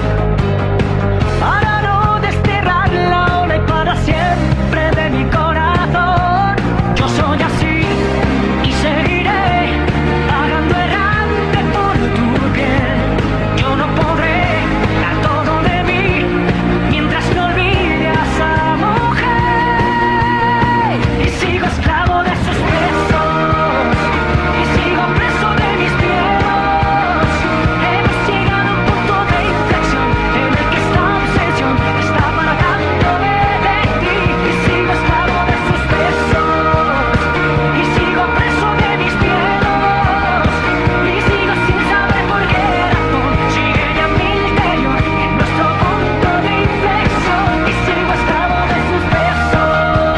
para no desterrarla ahora y para siempre de mi corazón. Yo soy así y seguiré vagando errante por tu piel. Yo no podré dar todo de mí mientras no olvide a esa mujer. Y sigo esclavo de sus besos, y sigo preso de mis miedos. Hemos llegado a un punto de inflexión en el que esta obsesión está apartándome de ti. Y sigo esclavo de sus besos, y sigo preso de mis miedos. Y sigo sin saber por qué razón sigue ya mi interior en nuestro punto de inflexión. Y sigo esclavo de sus besos.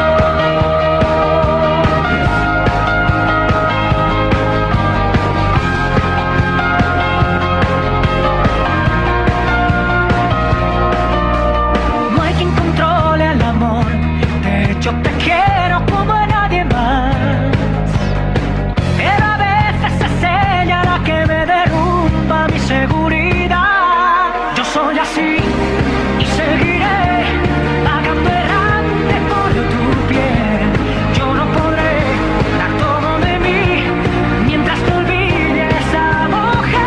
No hay quien controle el amor, de hecho te quiero como a nadie más. Pero a veces es ella la que me derrumba mi seguridad. Yo soy así y seguiré vagando errante por tu piel. Yo no podré dar todo de mí mientras te olvide esa mujer.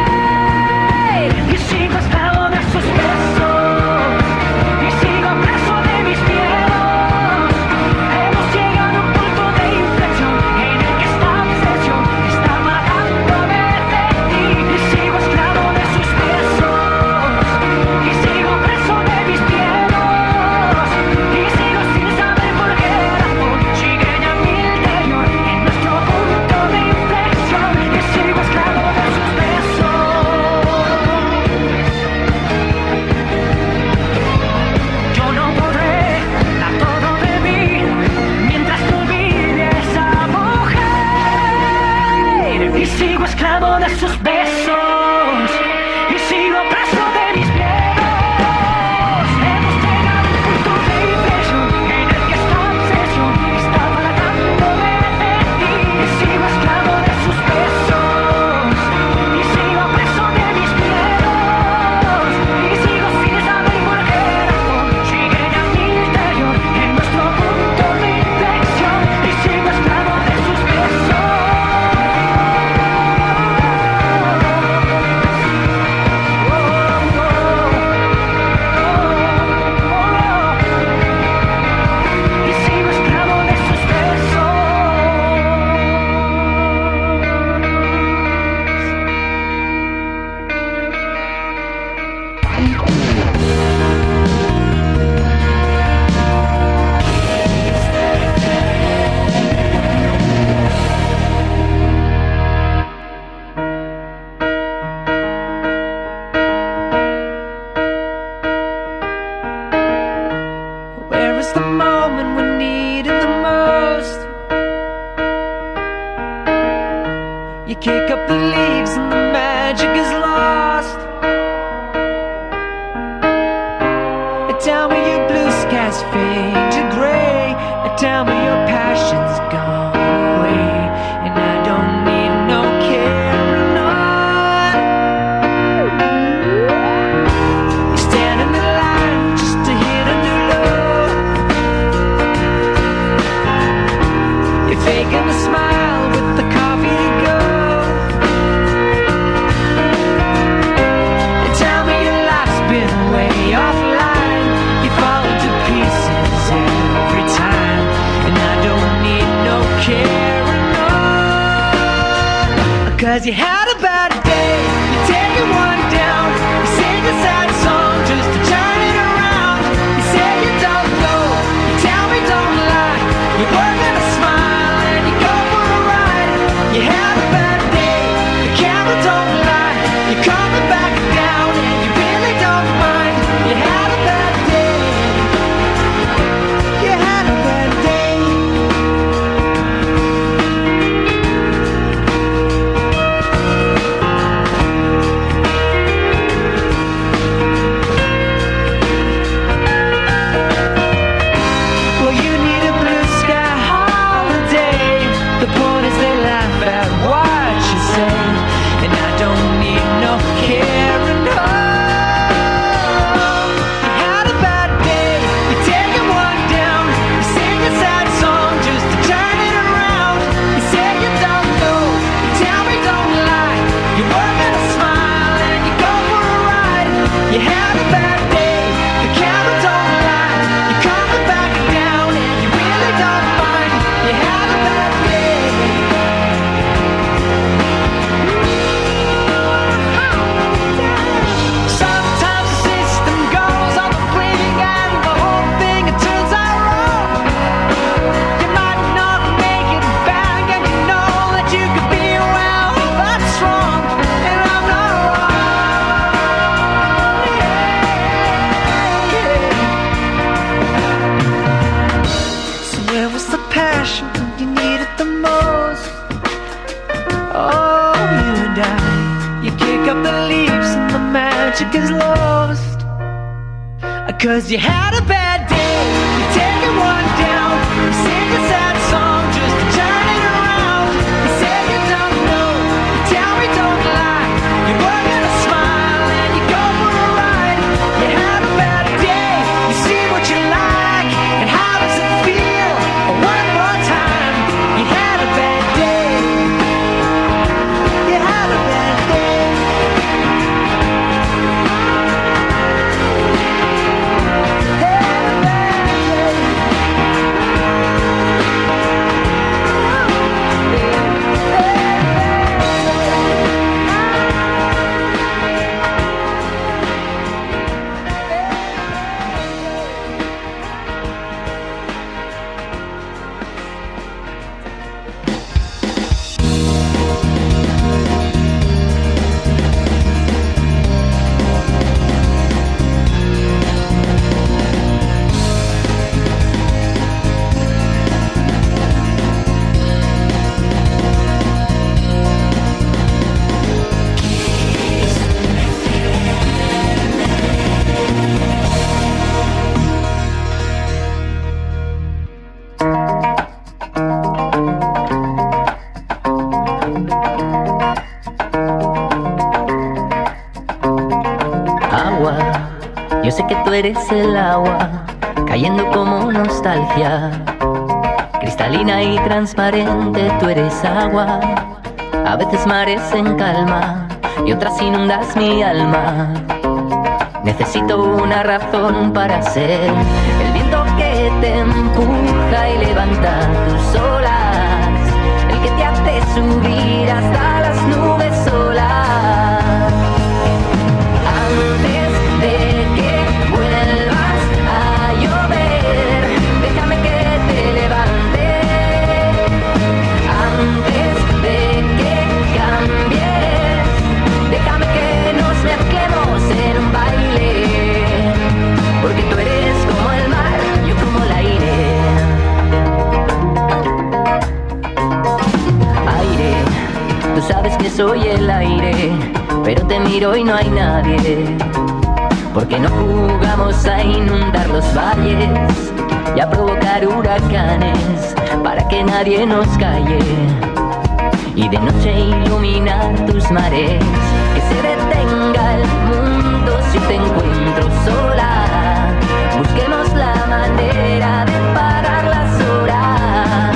Y sigo esclavo de sus besos, y sigo preso de mis miedos. Hemos llegado a un punto de inflexión en el que esta obsesión está matándome de ti. Y sigo esclavo de sus besos, y sigo preso de mis miedos. Y sigo sin saber por qué razón sigue ya mi interior en nuestro punto de inflexión. Y sigo esclavo de sus besos. Yo no podré dar todo de mí mientras no olvide a esa mujer. Y sigo esclavo de sus besos, y sigo preso de mis miedos. Hemos llegado a un punto de inflexión en el que esta obsesión está apartándome de ti. Y sigo esclavo de sus besos, y sigo preso de mis miedos. Y sigo sin saber por qué razón sigue ya mi interior en nuestro punto de inflexión. Y sigo esclavo de sus besos. You kick up the leaves and the magic is lost. Tell me your blue skies fade to gray. Tell me your passion's gone away, and I don't need no carrying on. You stand in the line just to hit a new low. You're faking a smile with the coffee to go. And tell me your life's been way offline. You fall to pieces every time, and I don't need no carrying on. Cause you had a bad day, you're taking one down. You sing a sad song just to turn it around. You say you don't know, you tell me don't lie. You work at a smile and you go for a ride. You had a bad day, the camera don't lie. You're coming back down and you really don't mind. You had a bad day. You had a bad day. Well, you need a blue sky holiday. The point is they laugh at what you say, and I don't need no carrying on. You had a bad day, you're taking one down. You sing a sad song just to turn it around. You say you don't know, you tell me don't lie. You work at a smile and you go for a ride. You had a bad day, the camera don't lie. You're coming back down and you really don't mind. You had a bad day. Sometimes the system goes on the fling and the whole thing it turns out wrong. You might not make it back and you know that you could be well, that's wrong, and I'm not wrong. Yeah. So where was the passion when you needed the most? Oh, you and I, you kick up the leaves and the magic is lost. Cause you had a bad day, you're taking one down. You sing a sad song just to turn it around. You say you don't know, you tell me don't lie. You work at a smile and you go for a ride. You had a bad day, you see what you like, and how does it feel? One more time, you had a bad day. You had a bad day. Had a bad day. Agua, yo sé que tú eres el agua, cayendo como nostalgia. Cristalina y transparente, tú eres agua. A veces mares en calma y otras inundas mi alma. Necesito una razón para ser el viento que te empuja y levanta tus olas, el que te hace subir hasta las nubes solas. Antes de que vuelvas a llover, déjame que te levante. Antes de que cambies, déjame que nos mezclemos en un baile, porque tú eres como el mar, yo como el aire. Aire, tú Tú sabes que soy el aire, pero te miro y no hay nadie. Porque no jugamos a inundar los valles y a provocar huracanes para que nadie nos calle. Y de noche iluminar tus mares, que se detenga el mundo si te encuentro sola. Busquemos la manera de parar las horas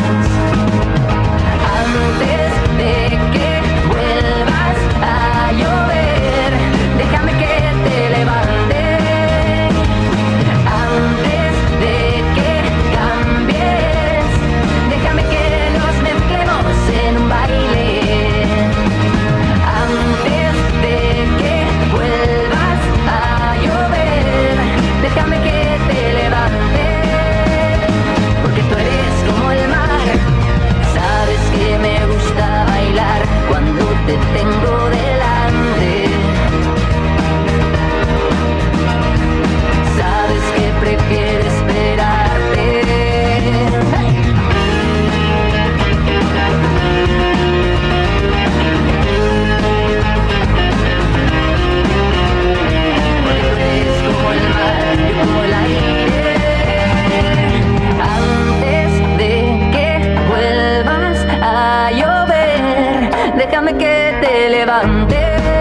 antes de que vuelvas a llover. Déjame que te levante antes de que cambies. Déjame que nos mezclemos en un baile antes de que vuelvas a llover. Déjame que te levante, porque tú eres como el mar. Sabes que me gusta bailar cuando te tengo delante. Sabes que prefiero esperarte. Porque tú eres como el mar, yo como el aire. Antes de que vuelvas a llover, déjame que te levante.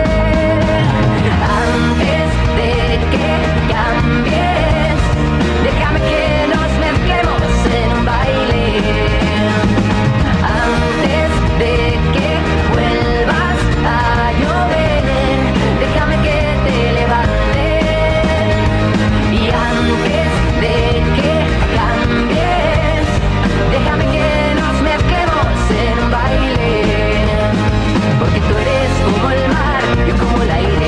Antes de que cambies, déjame que nos mezclemos en un baile. Antes de que vuelvas a llover, déjame que te levante. Y antes de que cambies, déjame que nos mezclemos en un baile. Porque tú eres como el mar, yo como el aire.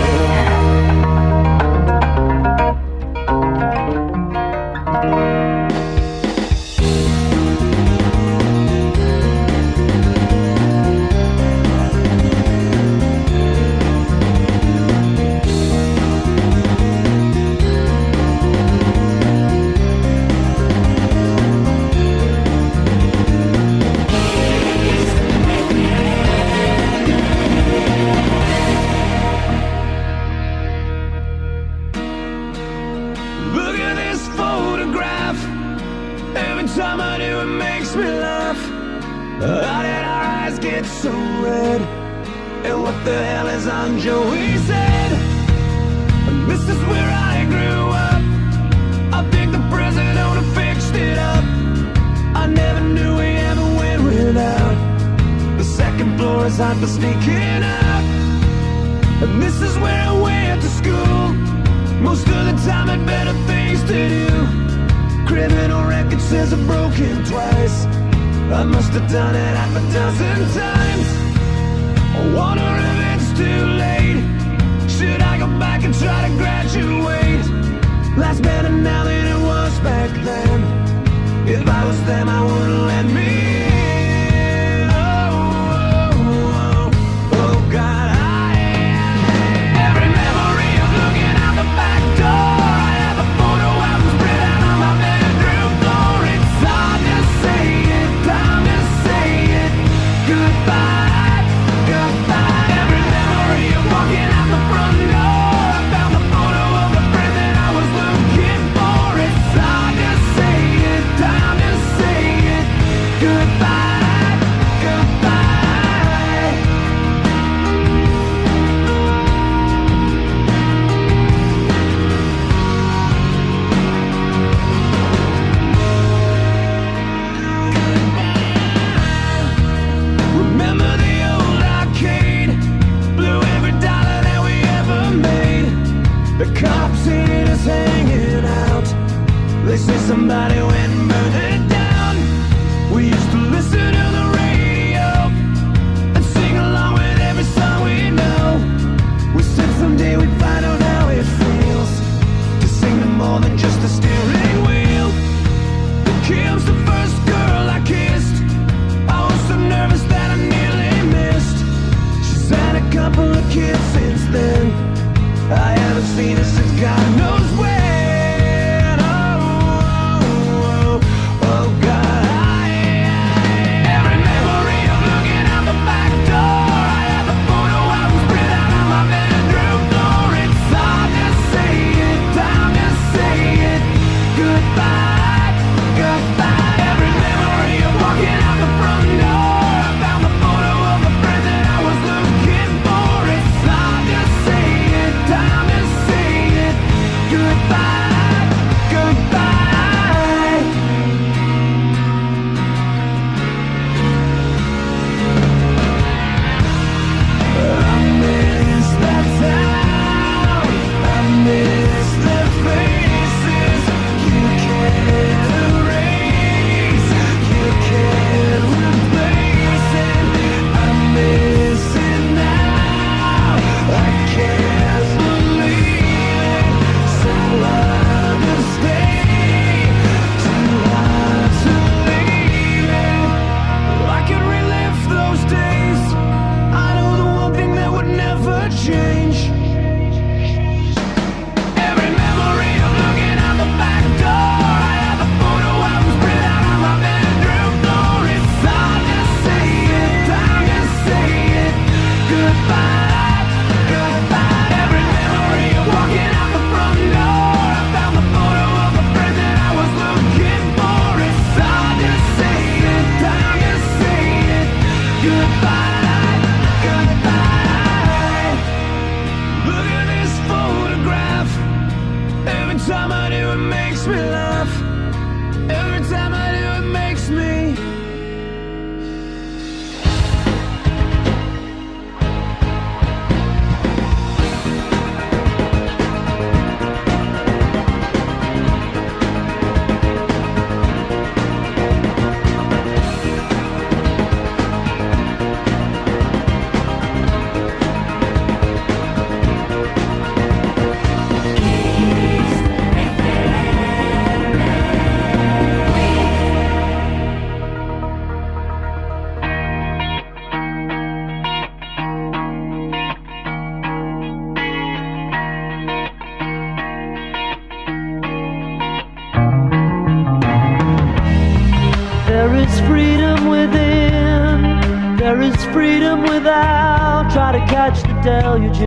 Look at this photograph. Every time I do, it makes me laugh. How did our eyes get so red? And what the hell is on Joey's head? And this is where I grew up. I think the president owner fixed it up. I never knew we ever went without. The second floor is hot for sneaking out. And this is where I went to school. Most of the time had better things to do. Criminal record says I've broken twice. I must have done it half a dozen times. I wonder if it's too late. Should I go back and try to graduate? Life's better now than it was back then. If I was them, I wouldn't let me in. Oh, oh, oh, oh, God, I am. Every memory of looking out the back door. I have a photo album spread out on my bedroom floor. It's hard to say it, time to say it. Goodbye, goodbye. Every memory of walking out the front door. I found the photo of the friend that I was looking for. It's hard to say it, time to say it. Goodbye, goodbye. Remember the old arcade? Blew every dollar that we ever made. The cops seen us hanging out. They say somebody went and burned it down. We used to listen to the radio and sing along with every song we know. We said someday we'd find out how it feels to sing to more than just a steering wheel. Then Kim's the first girl I kissed. I was so nervous that I nearly missed. She's had a couple of kids since then. I haven't seen her since God knows when. Oh, oh, oh, oh, God, I am. Every memory of looking out the back door. I never change. Every memory of looking out the back door, I have the photo albums spread out on my bedroom floor. It's hard to say it, time to say it, goodbye, goodbye. Every memory of walking out the front door, I found the photo of the friend that I was looking for. It's hard to say it, time to say it, goodbye, goodbye. Look at this photograph. Every time I do it makes me laugh. Every time I do it makes me. There is freedom within, there is freedom without. Try to catch the deluge.